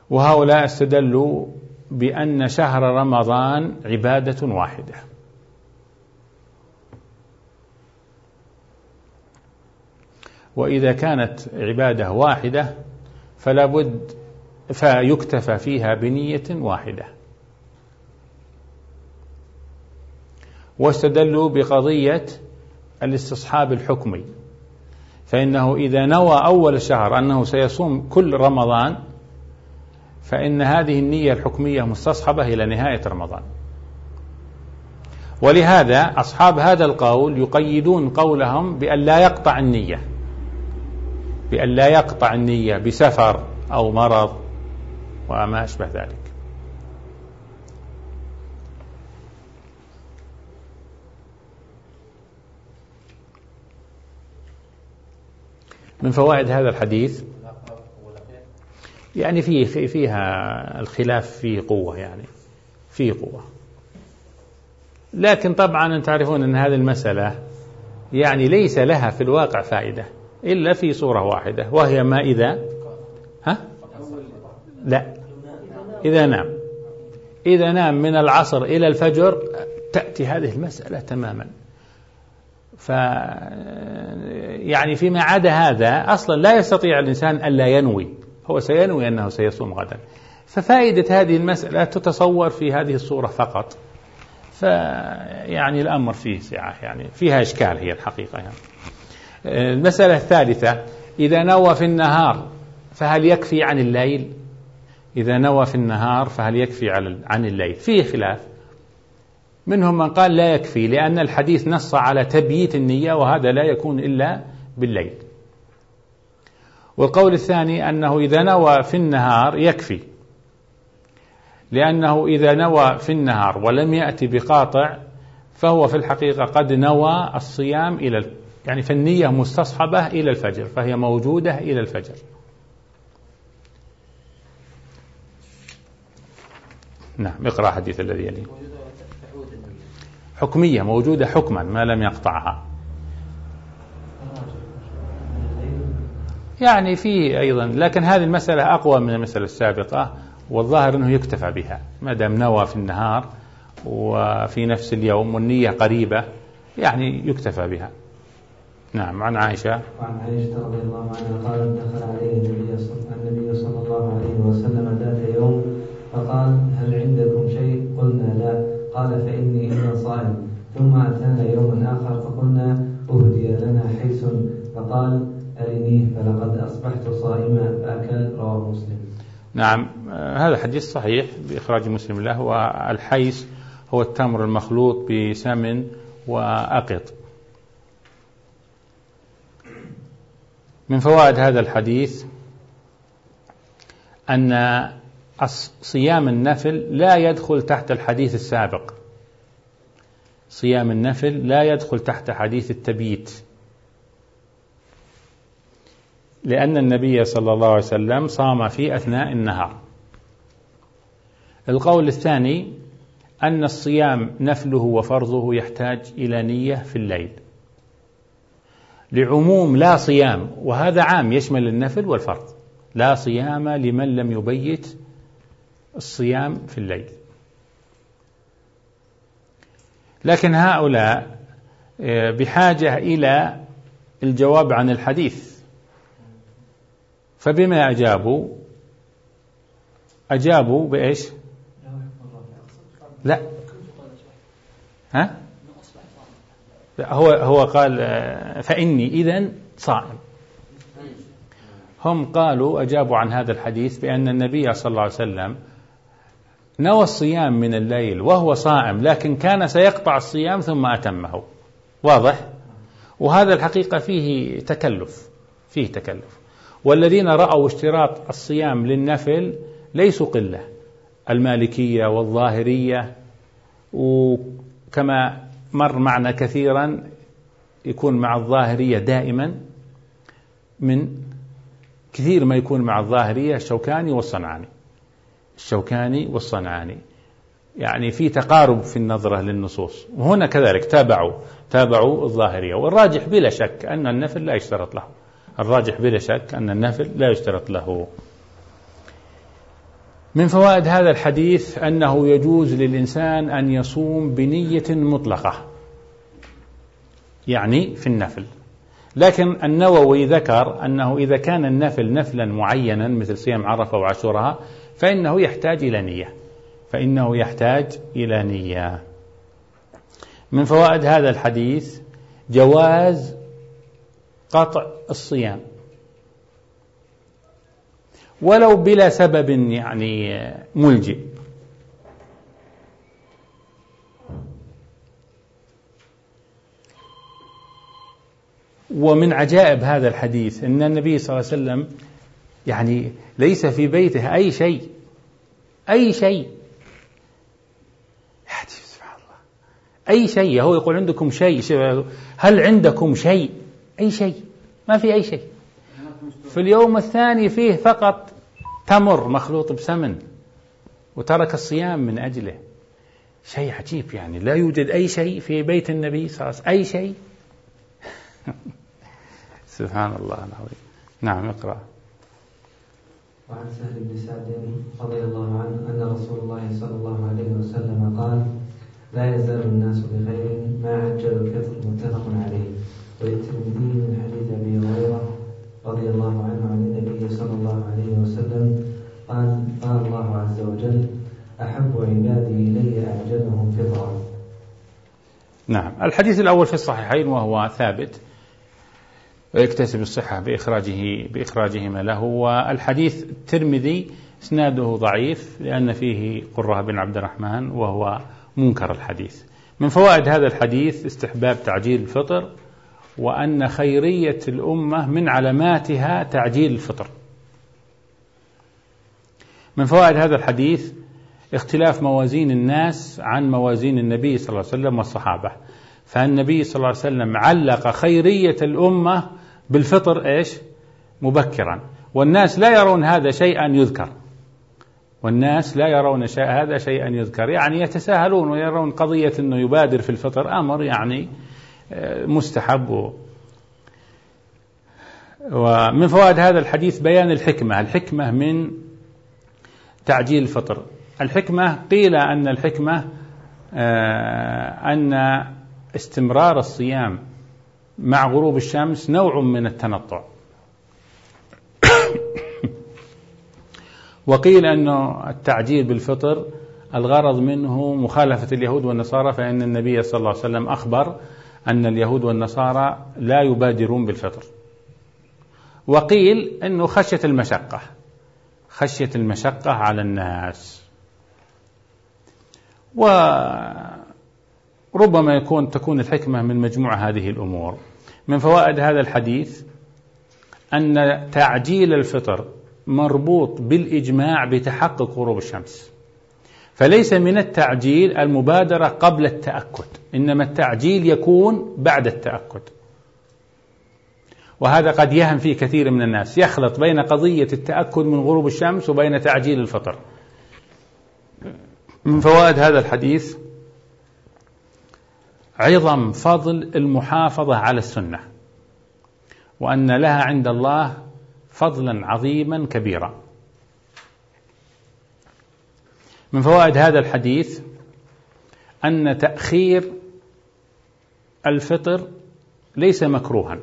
وهؤلاء استدلوا بأن شهر رمضان عبادة واحدة، وإذا كانت عبادة واحدة فلا بد فيكتفى فيها بنية واحدة. واستدلوا بقضية الاستصحاب الحكمي، فإنه إذا نوى أول الشهر أنه سيصوم كل رمضان فإن هذه النية الحكمية مستصحبة إلى نهاية رمضان. ولهذا أصحاب هذا القول يقيدون قولهم بأن لا يقطع النية، بأن لا يقطع النية بسفر أو مرض وما أشبه ذلك. من فوائد هذا الحديث يعني فيه فيها الخلاف فيه قوة، يعني فيه قوة، لكن طبعا تعرفون أن هذه المسألة يعني ليس لها في الواقع فائدة إلا في صورة واحدة، وهي ما إذا ها؟ لا، إذا نام إذا نام من العصر إلى الفجر تأتي هذه المسألة تماما. ف يعني فيما عدا هذا أصلا لا يستطيع الإنسان ألا ينوي، هو سينوي أنه سيصوم غدا، ففائدة هذه المسألة تتصور في هذه الصورة فقط، فيعني الأمر فيه سعة، يعني فيها إشكال هي الحقيقة. يعني المسألة الثالثة، إذا نوى في النهار فهل يكفي عن الليل؟ إذا نوى في النهار فهل يكفي عن الليل؟ فيه خلاف، منهم من قال لا يكفي لأن الحديث نص على تبييت النية وهذا لا يكون إلا بالليل. والقول الثاني أنه إذا نوى في النهار يكفي، لأنه إذا نوى في النهار ولم يأتي بقاطع فهو في الحقيقة قد نوى الصيام إلى يعني فالنية مستصحبة إلى الفجر، فهي موجودة إلى الفجر. نعم، اقرأ حديث الذي يليه. حكمية موجودة حكما ما لم يقطعها، يعني فيه أيضا، لكن هذه المسألة أقوى من المسألة السابقة، والظاهر أنه يكتفى بها ما دام نوى في النهار وفي نفس اليوم والنية قريبة، يعني يكتفى بها. نعم. عن عائشة وعن عائشة رضي الله عنها قالت دخل عليه النبي صلى الله عليه وسلم ذات يوم فقال هل عندكم شيء؟ قلنا لا. قال فإني إذا صائم. ثم أتانا يوما آخر فقلنا أهدي لنا حيث، فقال أرنيه فلقد أصبحت صائما فأكل. رواه مسلم. نعم، هذا حديث صحيح بإخراج مسلم له. والحيث هو التمر المخلوط بسمن وأقط. من فوائد هذا الحديث أن صيام النفل لا يدخل تحت الحديث السابق، صيام النفل لا يدخل تحت حديث التبييت، لأن النبي صلى الله عليه وسلم صام في أثناء النهار. القول الثاني أن الصيام نفله وفرضه يحتاج إلى نية في الليل، لعموم لا صيام، وهذا عام يشمل النفل والفرض، لا صيام لمن لم يبيت الصيام في الليل. لكن هؤلاء بحاجة إلى الجواب عن الحديث، فبما أجابوا أجابوا بإيش؟ لا ها؟ هو هو قال فإني إذن صائم. هم قالوا أجابوا عن هذا الحديث بأن النبي صلى الله عليه وسلم نوى الصيام من الليل وهو صائم، لكن كان سيقطع الصيام ثم أتمه. واضح؟ وهذا الحقيقة فيه تكلف، فيه تكلف. والذين رأوا اشتراط الصيام للنفل ليسوا قلة، المالكية والظاهرية، وكما مر معنا كثيرا يكون مع الظاهرية دائما، من كثير ما يكون مع الظاهرية الشوكاني والصنعاني، الشوكاني والصنعاني، يعني في تقارب في النظرة للنصوص. وهنا كذلك تابعوا تابعوا الظاهرية. والراجح بلا شك أن النفل لا يشترط له، الراجح بلا شك أن النفل لا يشترط له. من فوائد هذا الحديث أنه يجوز للإنسان أن يصوم بنية مطلقة، يعني في النفل. لكن النووي ذكر أنه إذا كان النفل نفلا معينا مثل صيام عرفة وعاشوراء فإنه يحتاج إلى نية فإنه يحتاج إلى نية. من فوائد هذا الحديث جواز قطع الصيام ولو بلا سبب يعني ملجئ. ومن عجائب هذا الحديث أن النبي صلى الله عليه وسلم يعني ليس في بيته أي شيء أي شيء سبحان الله أي شيء. هو يقول عندكم شيء، هل عندكم شيء؟ أي شيء، ما في أي شيء. في اليوم الثاني فيه فقط تمر مخلوط بسمن وترك الصيام من أجله. شيء عجيب، يعني لا يوجد أي شيء في بيت النبي صلى الله عليه وسلم، أي شيء. سبحان الله العظيم. نعم اقرأ. وعن سهل بن سعد رضي الله عنه أن رسول الله صلى الله عليه وسلم قال: لا يزال الناس بخير ما عجلوا الفطر، متفق عليه. وللترمذي من حديث أبي هريرة رضي الله عنه عن النبي صلى الله عليه وسلم قال: قال الله عز وجل: أحب عبادي إلي أعجلهم فطرا. نعم. الحديث الأول في الصحيحين وهو ثابت ويكتسب الصحة بإخراجه بإخراجهما له. والحديث الترمذي إسناده ضعيف لأن فيه قرة بن عبد الرحمن وهو منكر الحديث. من فوائد هذا الحديث استحباب تعجيل الفطر، وأن خيرية الأمة من علاماتها تعجيل الفطر. من فوائد هذا الحديث اختلاف موازين الناس عن موازين النبي صلى الله عليه وسلم والصحابة. فالنبي صلى الله عليه وسلم علق خيرية الأمة بالفطر إيش؟ مبكرا، والناس لا يرون هذا شيئا يذكر والناس لا يرون شيء هذا شيئا يذكر يعني يتساهلون ويرون قضية أنه يبادر في الفطر أمر يعني مستحب. ومن فوائد هذا الحديث بيان الحكمة الحكمة من تعجيل الفطر. الحكمة قيل أن الحكمة أن استمرار الصيام مع غروب الشمس نوع من التنطع، وقيل أنه التعجيل بالفطر الغرض منه مخالفة اليهود والنصارى، فإن النبي صلى الله عليه وسلم أخبر أن اليهود والنصارى لا يبادرون بالفطر. وقيل أنه خشية المشقة خشية المشقة على الناس. وربما يكون تكون الحكمة من مجموع هذه الأمور. من فوائد هذا الحديث أن تعجيل الفطر مربوط بالإجماع بتحقق غروب الشمس، فليس من التعجيل المبادرة قبل التأكد، إنما التعجيل يكون بعد التأكد. وهذا قد يهم فيه كثير من الناس، يخلط بين قضية التأكد من غروب الشمس وبين تعجيل الفطر. من فوائد هذا الحديث عظم فضل المحافظة على السنة، وأن لها عند الله فضلا عظيما كبيرا. من فوائد هذا الحديث أن تأخير الفطر ليس مكروها،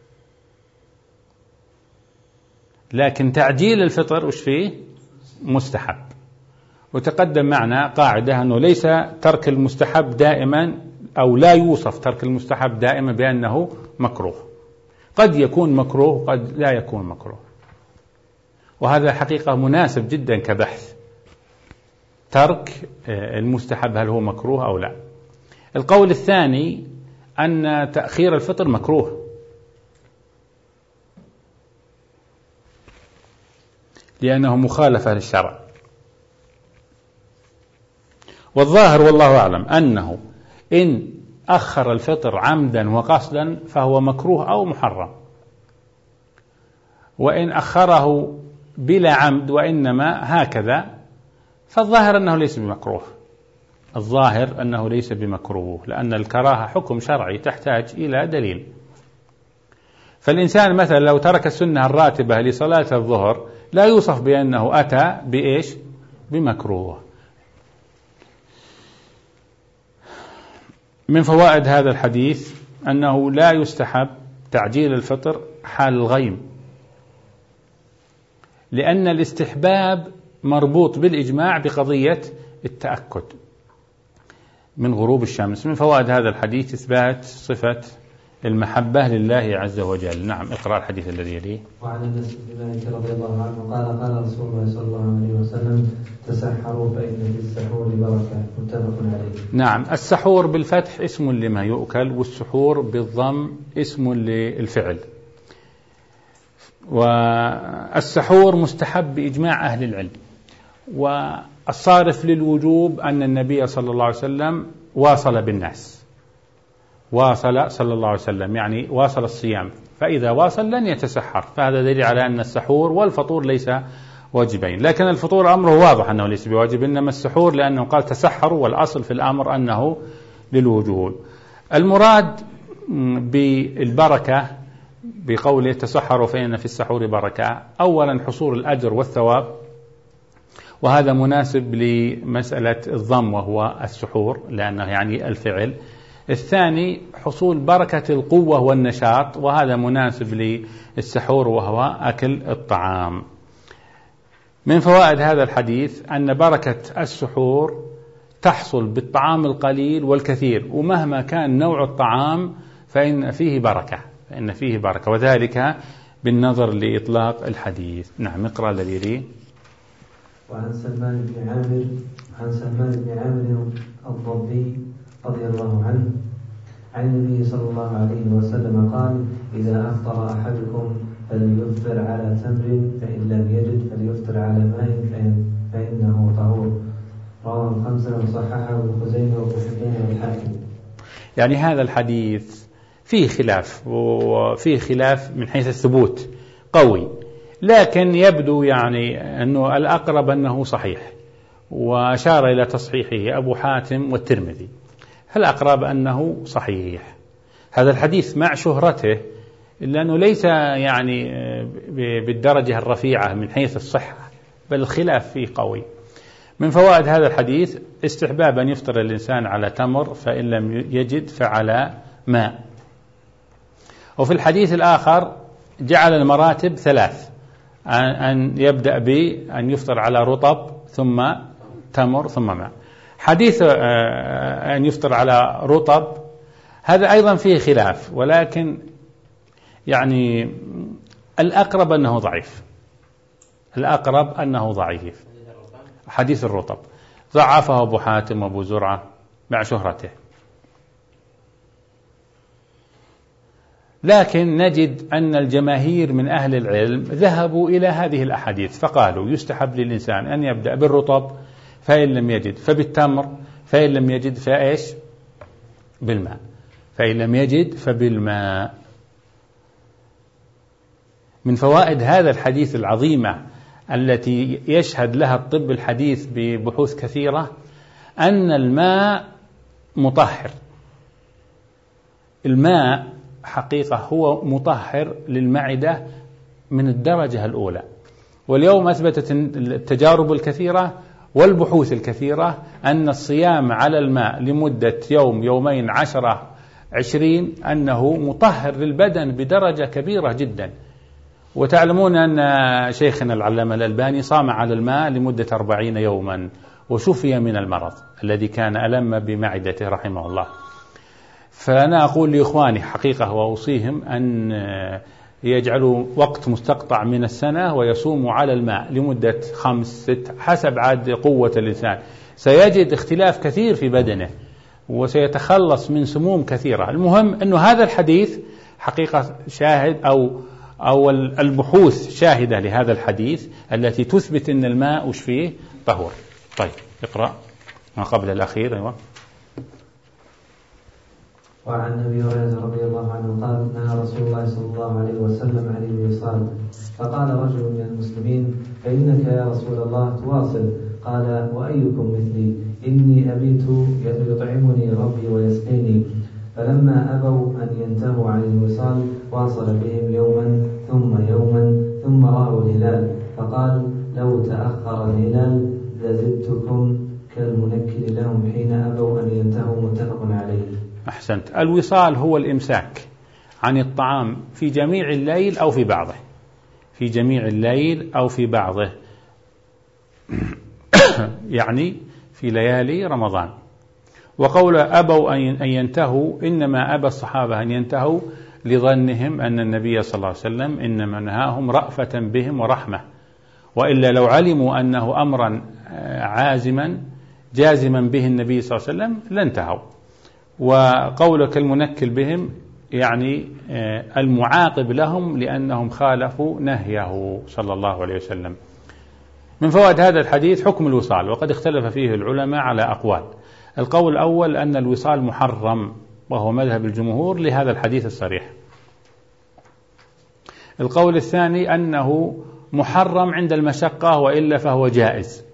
لكن تعجيل الفطر وش فيه؟ مستحب. وتقدم معنا قاعدة أنه ليس ترك المستحب دائما أو لا يوصف ترك المستحب دائما بأنه مكروه، قد يكون مكروه قد لا يكون مكروه، وهذا حقيقة مناسب جدا كبحث ترك المستحب هل هو مكروه أو لا. القول الثاني أن تأخير الفطر مكروه، لأنه مخالفة للشرع. والظاهر والله أعلم أنه إن أخر الفطر عمدا وقصدا فهو مكروه أو محرم، وإن أخره بلا عمد وإنما هكذا فالظاهر أنه ليس بمكروه. الظاهر أنه ليس بمكروه، لأن الكراهة حكم شرعي تحتاج إلى دليل. فالإنسان مثلا لو ترك السنة الراتبة لصلاة الظهر لا يوصف بأنه أتى بإيش؟ بمكروه. من فوائد هذا الحديث أنه لا يستحب تعجيل الفطر حال الغيم، لأن الاستحباب مربوط بالإجماع بقضية التأكد من غروب الشمس. من فوائد هذا الحديث إثبات صفة المحبة لله عز وجل. نعم، اقرأ الحديث الذي يليه. وعن أنس بن مالك رضي الله عنه قال قال رسول الله صلى الله عليه وسلم تسحروا فإن في السحور بركة، متفق عليه. نعم، السحور بالفتح اسم لما يؤكل، والسحور بالضم اسم للفعل. والسحور مستحب بإجماع أهل العلم، والصارف للوجوب أن النبي صلى الله عليه وسلم واصل بالناس، واصل صلى الله عليه وسلم يعني واصل الصيام، فإذا واصل لن يتسحر، فهذا دليل على أن السحور والفطور ليس واجبين. لكن الفطور أمره واضح أنه ليس بواجب، إنما السحور لأنه قال تسحروا، والأصل في الأمر أنه للوجوب. المراد بالبركة بقوله تسحروا فإن في السحور بركة، أولا حصول الأجر والثواب، وهذا مناسب لمسألة الضم وهو السحور لأنه يعني الفعل. الثاني حصول بركة القوة والنشاط، وهذا مناسب للسحور وهو أكل الطعام. من فوائد هذا الحديث أن بركة السحور تحصل بالطعام القليل والكثير، ومهما كان نوع الطعام فإن فيه بركة فإن فيه بركة وذلك بالنظر لإطلاق الحديث. نعم، اقرأ الذي لي. وعن سلمان بن عامر عن سلمان بن عامر الضبي رضي الله عنه عن النبي صلى الله عليه وسلم قال إذا أفطر أحدكم فليفطر على تمر، فإن لم يجد فليفطر على ماء فإنه طهور. رواه الخمسة وصححه ابن خزيمة وابن حبان والحاكم. يعني هذا الحديث فيه خلاف، وفيه خلاف من حيث الثبوت قوي، لكن يبدو يعني أنه الأقرب أنه صحيح، وأشار إلى تصحيحه أبو حاتم والترمذي، فالأقرب أنه صحيح. هذا الحديث مع شهرته إلا أنه ليس يعني بالدرجة الرفيعة من حيث الصحة، بل الخلاف فيه قوي. من فوائد هذا الحديث استحباب أن يفطر الإنسان على تمر، فإن لم يجد فعلى ماء. وفي الحديث الآخر جعل المراتب ثلاث، أن يبدأ بأن يفطر على رطب ثم تمر ثم ماء. حديث أن يفطر على رطب هذا أيضا فيه خلاف، ولكن يعني الأقرب أنه ضعيف الأقرب أنه ضعيف حديث الرطب، ضعفه أبو حاتم وأبو زرعة مع شهرته. لكن نجد أن الجماهير من أهل العلم ذهبوا إلى هذه الأحاديث فقالوا يستحب للإنسان أن يبدأ بالرطب، فإن لم يجد فبالتمر، فإن لم يجد فإيش بالماء فإن لم يجد فبالماء. من فوائد هذا الحديث العظيمة التي يشهد لها الطب الحديث ببحوث كثيرة أن الماء مطهر. الماء حقيقة هو مطهر للمعدة من الدرجة الأولى، واليوم أثبتت التجارب الكثيرة والبحوث الكثيرة أن الصيام على الماء لمدة يوم يومين عشرة عشرين أنه مطهر للبدن بدرجة كبيرة جدا. وتعلمون أن شيخنا العلامة الألباني صام على الماء لمدة أربعين يوما وشفي من المرض الذي كان ألم بمعدته رحمه الله. فأنا أقول لإخواني حقيقة وأوصيهم أن يجعلوا وقت مستقطع من السنة ويصوموا على الماء لمدة خمس ست حسب عاد قوة الإنسان، سيجد اختلاف كثير في بدنه وسيتخلص من سموم كثيرة. المهم أنه هذا الحديث حقيقة شاهد أو أو البحوث شاهدة لهذا الحديث التي تثبت أن الماء وش فيه طهور. طيب اقرأ ما قبل الأخير. أيوة. وعن أبي هريرة رضي الله عنه قال نهى رسول الله صلى الله عليه وسلم عن الوصال، فقال رجل من المسلمين فإنك يا رسول الله تواصل، قال وأيكم مثلي إني أبيت يطعمني ربي ويسقيني. فلما أبوا أن ينتهوا عن الوصال واصل بهم يوما ثم يوما ثم رأوا الهلال، فقال لو تأخر الهلال لزدتكم كالمنكل لهم حين أبوا أن ينتهوا متفق عليه. أحسنت. الوصال هو الإمساك عن الطعام في جميع الليل أو في بعضه، في جميع الليل أو في بعضه، يعني في ليالي رمضان. وقول أبوا أن ينتهوا إنما أبى الصحابة أن ينتهوا لظنهم أن النبي صلى الله عليه وسلم إنما نهاهم رأفة بهم ورحمة، وإلا لو علموا أنه أمرا عازما جازما به النبي صلى الله عليه وسلم لانتهوا. وقولك المنكل بهم يعني المعاقب لهم لأنهم خالفوا نهيه صلى الله عليه وسلم. من فوائد هذا الحديث حكم الوصال، وقد اختلف فيه العلماء على أقوال. القول الأول أن الوصال محرم، وهو مذهب الجمهور لهذا الحديث الصريح. القول الثاني أنه محرم عند المشقة، وإلا فهو جائز.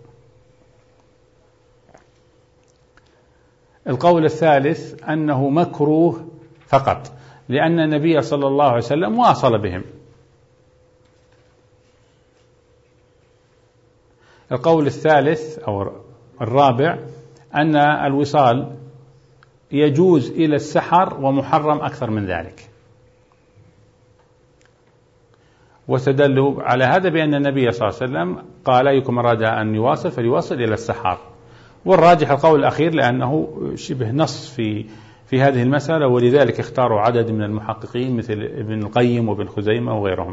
القول الثالث أنه مكروه فقط، لأن النبي صلى الله عليه وسلم واصل بهم. القول الثالث أو الرابع أن الوصال يجوز إلى السحر ومحرم أكثر من ذلك، واستدلوا على هذا بأن النبي صلى الله عليه وسلم قال أيكم أراد أن يواصل فليواصل إلى السحر. والراجح القول الأخير لأنه شبه نص في في هذه المسألة، ولذلك اختاروا عدد من المحققين مثل ابن القيم وابن خزيمة وغيرهم.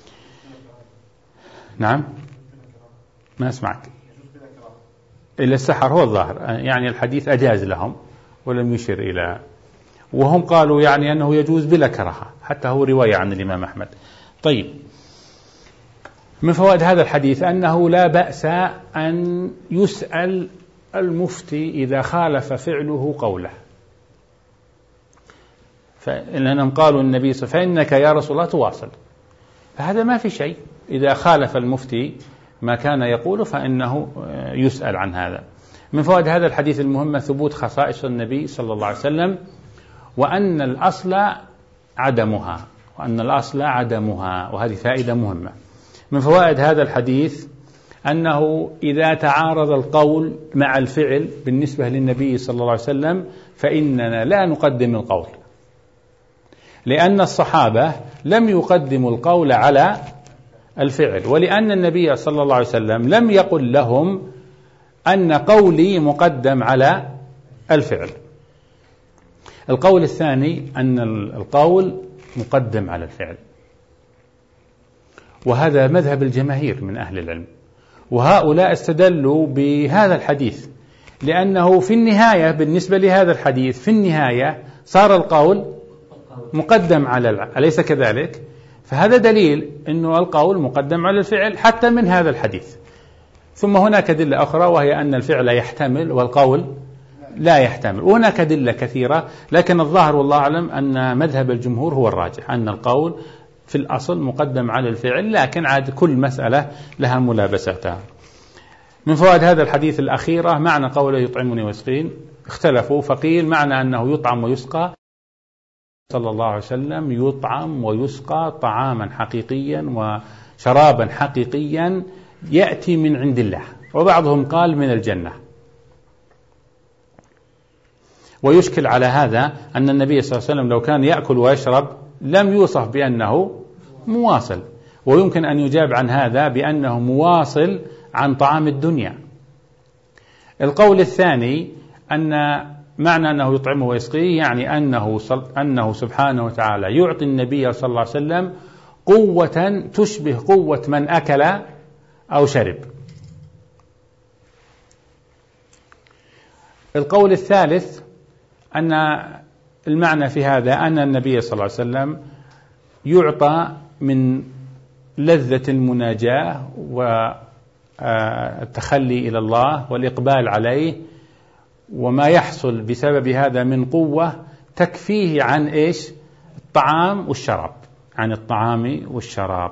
نعم ما أسمعك. إلى السحر هو الظاهر، يعني الحديث أجاز لهم ولم يشر إلى، وهم قالوا يعني أنه يجوز بلا كراهة، حتى هو رواية عن الإمام أحمد. طيب، من فوائد هذا الحديث أنه لا بأس أن يسأل المفتي إذا خالف فعله قوله، فإنهم قالوا النبي صلى الله عليه وسلم فإنك يا رسول الله تواصل، فهذا ما في شيء. إذا خالف المفتي ما كان يقول فإنه يسأل عن هذا. من فوائد هذا الحديث المهمة ثبوت خصائص النبي صلى الله عليه وسلم، وأن الأصل عدمها، وأن الأصل عدمها، وهذه فائدة مهمة. من فوائد هذا الحديث أنه إذا تعارض القول مع الفعل بالنسبة للنبي صلى الله عليه وسلم فإننا لا نقدم القول، لأن الصحابة لم يقدموا القول على الفعل، ولأن النبي صلى الله عليه وسلم لم يقل لهم أن قولي مقدم على الفعل. القول الثاني أن القول مقدم على الفعل، وهذا مذهب الجماهير من أهل العلم، وهؤلاء استدلوا بهذا الحديث لأنه في النهاية بالنسبة لهذا الحديث في النهاية صار القول مقدم على الفعل، أليس كذلك؟ فهذا دليل أنه القول مقدم على الفعل حتى من هذا الحديث. ثم هناك أدلة أخرى وهي أن الفعل يحتمل والقول لا يحتمل، وهناك أدلة كثيرة، لكن الظاهر والله أعلم أن مذهب الجمهور هو الراجح، أن القول في الأصل مقدم على الفعل، لكن عاد كل مسألة لها ملابستها. من فوائد هذا الحديث الأخيرة معنى قوله يطعمني ويسقين، اختلفوا، فقيل معنى أنه يطعم ويسقى صلى الله عليه وسلم، يطعم ويسقى طعاما حقيقيا وشرابا حقيقيا يأتي من عند الله، وبعضهم قال من الجنة. ويشكل على هذا أن النبي صلى الله عليه وسلم لو كان يأكل ويشرب لم يوصف بأنه مواصل، ويمكن أن يجاب عن هذا بأنه مواصل عن طعام الدنيا. القول الثاني أن معنى أنه يطعمه ويسقيه يعني أنه, أنه سبحانه وتعالى يعطي النبي صلى الله عليه وسلم قوة تشبه قوة من أكل أو شرب. القول الثالث أن المعنى في هذا أن النبي صلى الله عليه وسلم يعطى من لذة المناجاة والتخلي إلى الله والإقبال عليه، وما يحصل بسبب هذا من قوة تكفيه عن إيش؟ الطعام والشراب، عن الطعام والشراب.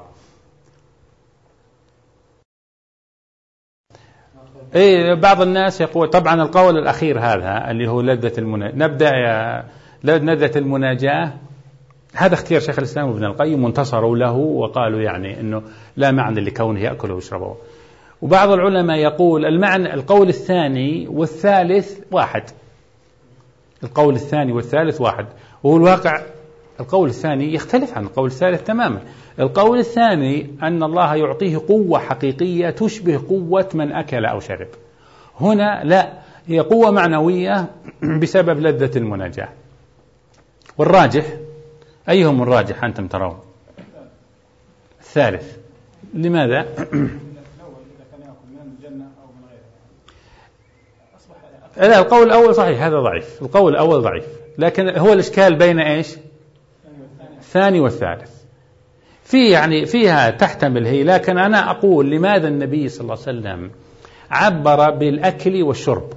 إيه بعض الناس يقول طبعا القول الأخير هذا اللي هو لذة المناجاة، نبدأ يا لذة المناجاة، هذا اختيار شيخ الإسلام وابن القيم، وانتصروا له وقالوا يعني أنه لا معنى لكونه يأكل ويشربه. وبعض العلماء يقول المعنى القول الثاني والثالث واحد، القول الثاني والثالث واحد، وهو الواقع القول الثاني يختلف عن القول الثالث تماما. القول الثاني أن الله يعطيه قوة حقيقية تشبه قوة من أكل أو شرب، هنا لا، هي قوة معنوية بسبب لذة المناجاة. والراجح أيهم الراجح أنتم ترون؟ الثالث. لماذا؟ لا، القول الأول صحيح، هذا ضعيف، القول الأول ضعيف، لكن هو الإشكال بين إيش؟ الثاني والثالث. في يعني فيها تحتمل هي، لكن أنا أقول لماذا النبي صلى الله عليه وسلم عبر بالأكل والشرب؟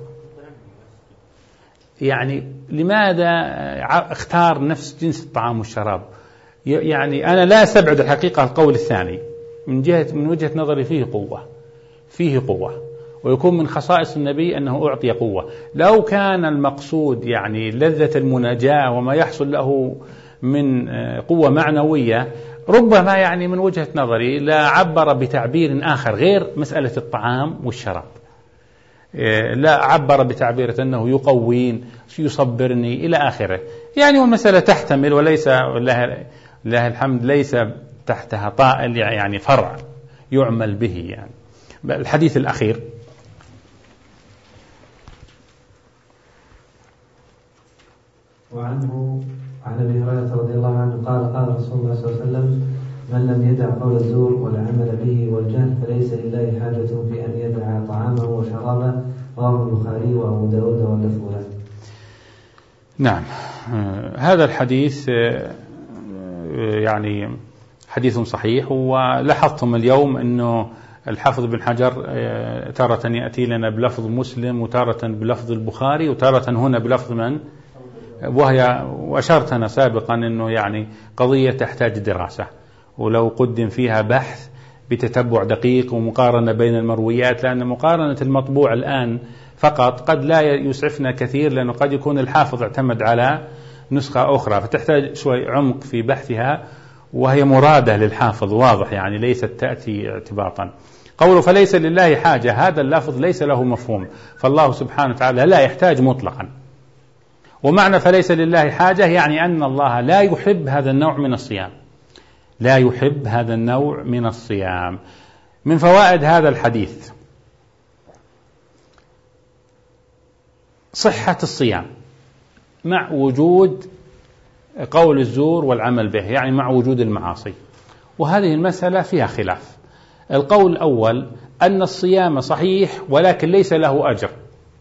يعني لماذا اختار نفس جنس الطعام والشراب؟ يعني أنا لا أستبعد الحقيقة القول الثاني من جهة من وجهة نظري فيه قوة، فيه قوة، ويكون من خصائص النبي أنه أعطي قوة. لو كان المقصود يعني لذة المناجاة وما يحصل له من قوة معنوية، ربما يعني من وجهة نظري لا عبر بتعبير آخر غير مسألة الطعام والشراب، لا عبر بتعبير أنه يقوين، يصبرني إلى آخره. يعني والمسألة تحتمل، وليس لله الحمد ليس تحتها طائل يعني فرع يعمل به. يعني الحديث الأخير وعنه عن أبي هريرة رضي الله عنه قال قال رسول الله صلى الله عليه وسلم: من لم يدع قول الزور والعمل به والجهل فليس لله حاجة في أن يدع طعامه وشرابه. رواه البخاري وأبو داود واللفظ له. نعم، هذا الحديث يعني حديث صحيح. ولاحظتم اليوم أنه الحافظ بن حجر تارة يأتي لنا بلفظ مسلم، وتارة بلفظ البخاري، وتارة هنا بلفظ من؟ وهي وأشرت أنا سابقا أنه يعني قضية تحتاج دراسة، ولو قدم فيها بحث بتتبع دقيق ومقارنة بين المرويات، لأن مقارنة المطبوع الآن فقط قد لا يسعفنا كثير، لأنه قد يكون الحافظ اعتمد على نسخة أخرى، فتحتاج شوي عمق في بحثها، وهي مرادة للحافظ واضح، يعني ليست تأتي اعتباطا. قوله فليس لله حاجة، هذا اللفظ ليس له مفهوم، فالله سبحانه وتعالى لا يحتاج مطلقا. ومعنى فليس لله حاجة يعني أن الله لا يحب هذا النوع من الصيام، لا يحب هذا النوع من الصيام. من فوائد هذا الحديث صحة الصيام مع وجود قول الزور والعمل به، يعني مع وجود المعاصي، وهذه المسألة فيها خلاف. القول الأول أن الصيام صحيح ولكن ليس له أجر،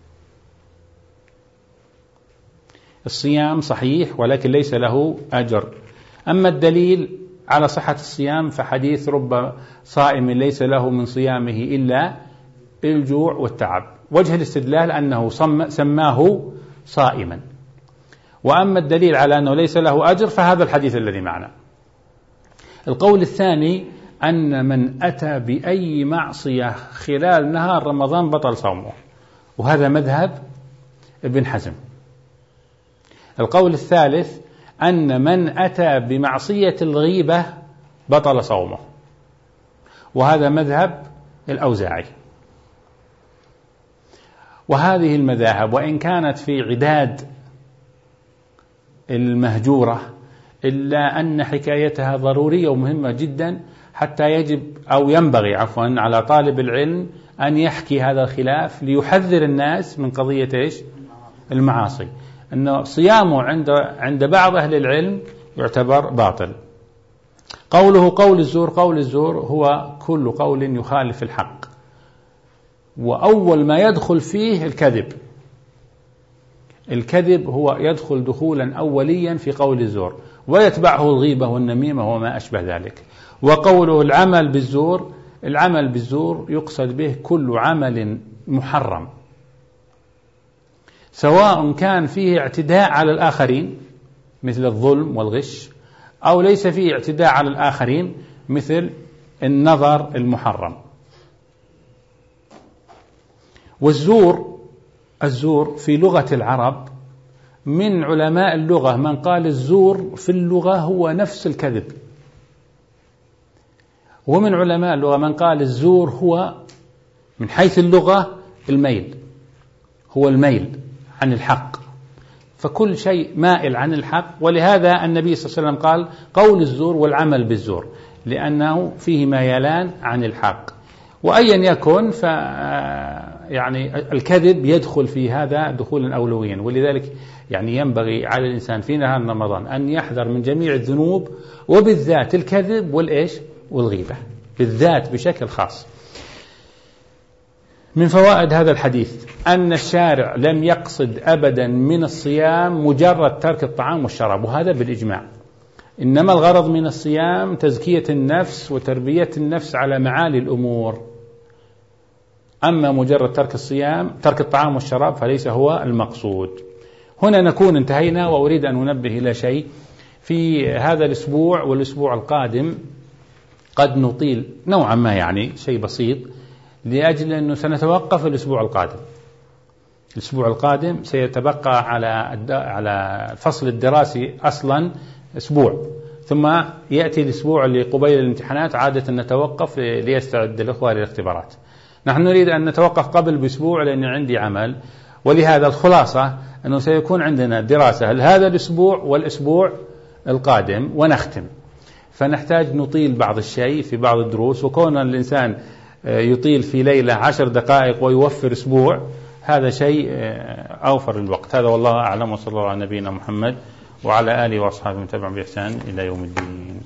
الصيام صحيح ولكن ليس له أجر. أما الدليل على صحة الصيام فحديث رب صائم ليس له من صيامه إلا الجوع والتعب، وجه الاستدلال أنه سماه صائما. وأما الدليل على أنه ليس له أجر فهذا الحديث الذي معنا. القول الثاني أن من أتى بأي معصية خلال نهار رمضان بطل صومه، وهذا مذهب ابن حزم. القول الثالث أن من أتى بمعصية الغيبة بطل صومه، وهذا مذهب الأوزاعي. وهذه المذاهب وإن كانت في عداد المهجورة إلا أن حكايتها ضرورية ومهمة جدا، حتى يجب أو ينبغي عفوا على طالب العلم أن يحكي هذا الخلاف ليحذر الناس من قضية إيش؟ المعاصي. أنه صيامه عند عند بعض أهل العلم يعتبر باطل. قوله قول الزور، قول الزور هو كل قول يخالف الحق، وأول ما يدخل فيه الكذب. الكذب هو يدخل دخولا أوليا في قول الزور، ويتبعه الغيبة والنميمة وما أشبه ذلك. وقوله العمل بالزور، العمل بالزور يقصد به كل عمل محرم، سواء كان فيه اعتداء على الآخرين مثل الظلم والغش، أو ليس فيه اعتداء على الآخرين مثل النظر المحرم. والزور، الزور في لغة العرب من علماء اللغة من قال الزور في اللغة هو نفس الكذب، ومن علماء اللغة من قال الزور هو من حيث اللغة الميل، هو الميل عن الحق، فكل شيء مائل عن الحق. ولهذا النبي صلى الله عليه وسلم قال قول الزور والعمل بالزور، لأنه فيه ميلان عن الحق. وأيا يكن ف يعني الكذب يدخل في هذا دخولا أولويا. ولذلك يعني ينبغي على الإنسان في نهار رمضان أن يحذر من جميع الذنوب، وبالذات الكذب والإيش والغيبة بالذات بشكل خاص. من فوائد هذا الحديث أن الشارع لم يقصد أبدا من الصيام مجرد ترك الطعام والشراب، وهذا بالإجماع، إنما الغرض من الصيام تزكية النفس وتربية النفس على معالي الأمور. أما مجرد ترك الصيام ترك الطعام والشراب فليس هو المقصود. هنا نكون انتهينا، وأريد أن أنبه إلى شيء في هذا الأسبوع والأسبوع القادم. قد نطيل نوعا ما، يعني شيء بسيط، لأجل أنه سنتوقف الأسبوع القادم. الأسبوع القادم سيتبقى على على الفصل الدراسي أصلا أسبوع، ثم يأتي الأسبوع اللي قبيل الامتحانات عادة نتوقف ليستعد الأخوة للاختبارات. نحن نريد أن نتوقف قبل بأسبوع لأن عندي عمل، ولهذا الخلاصة أنه سيكون عندنا دراسة هذا الأسبوع والأسبوع القادم ونختم، فنحتاج نطيل بعض الشيء في بعض الدروس. وكون الإنسان يطيل في ليلة عشر دقائق ويوفر أسبوع، هذا شيء أوفر الوقت. هذا والله أعلم، وصلى الله على نبينا محمد وعلى آله وأصحابه من تبعهم بإحسان إلى يوم الدين.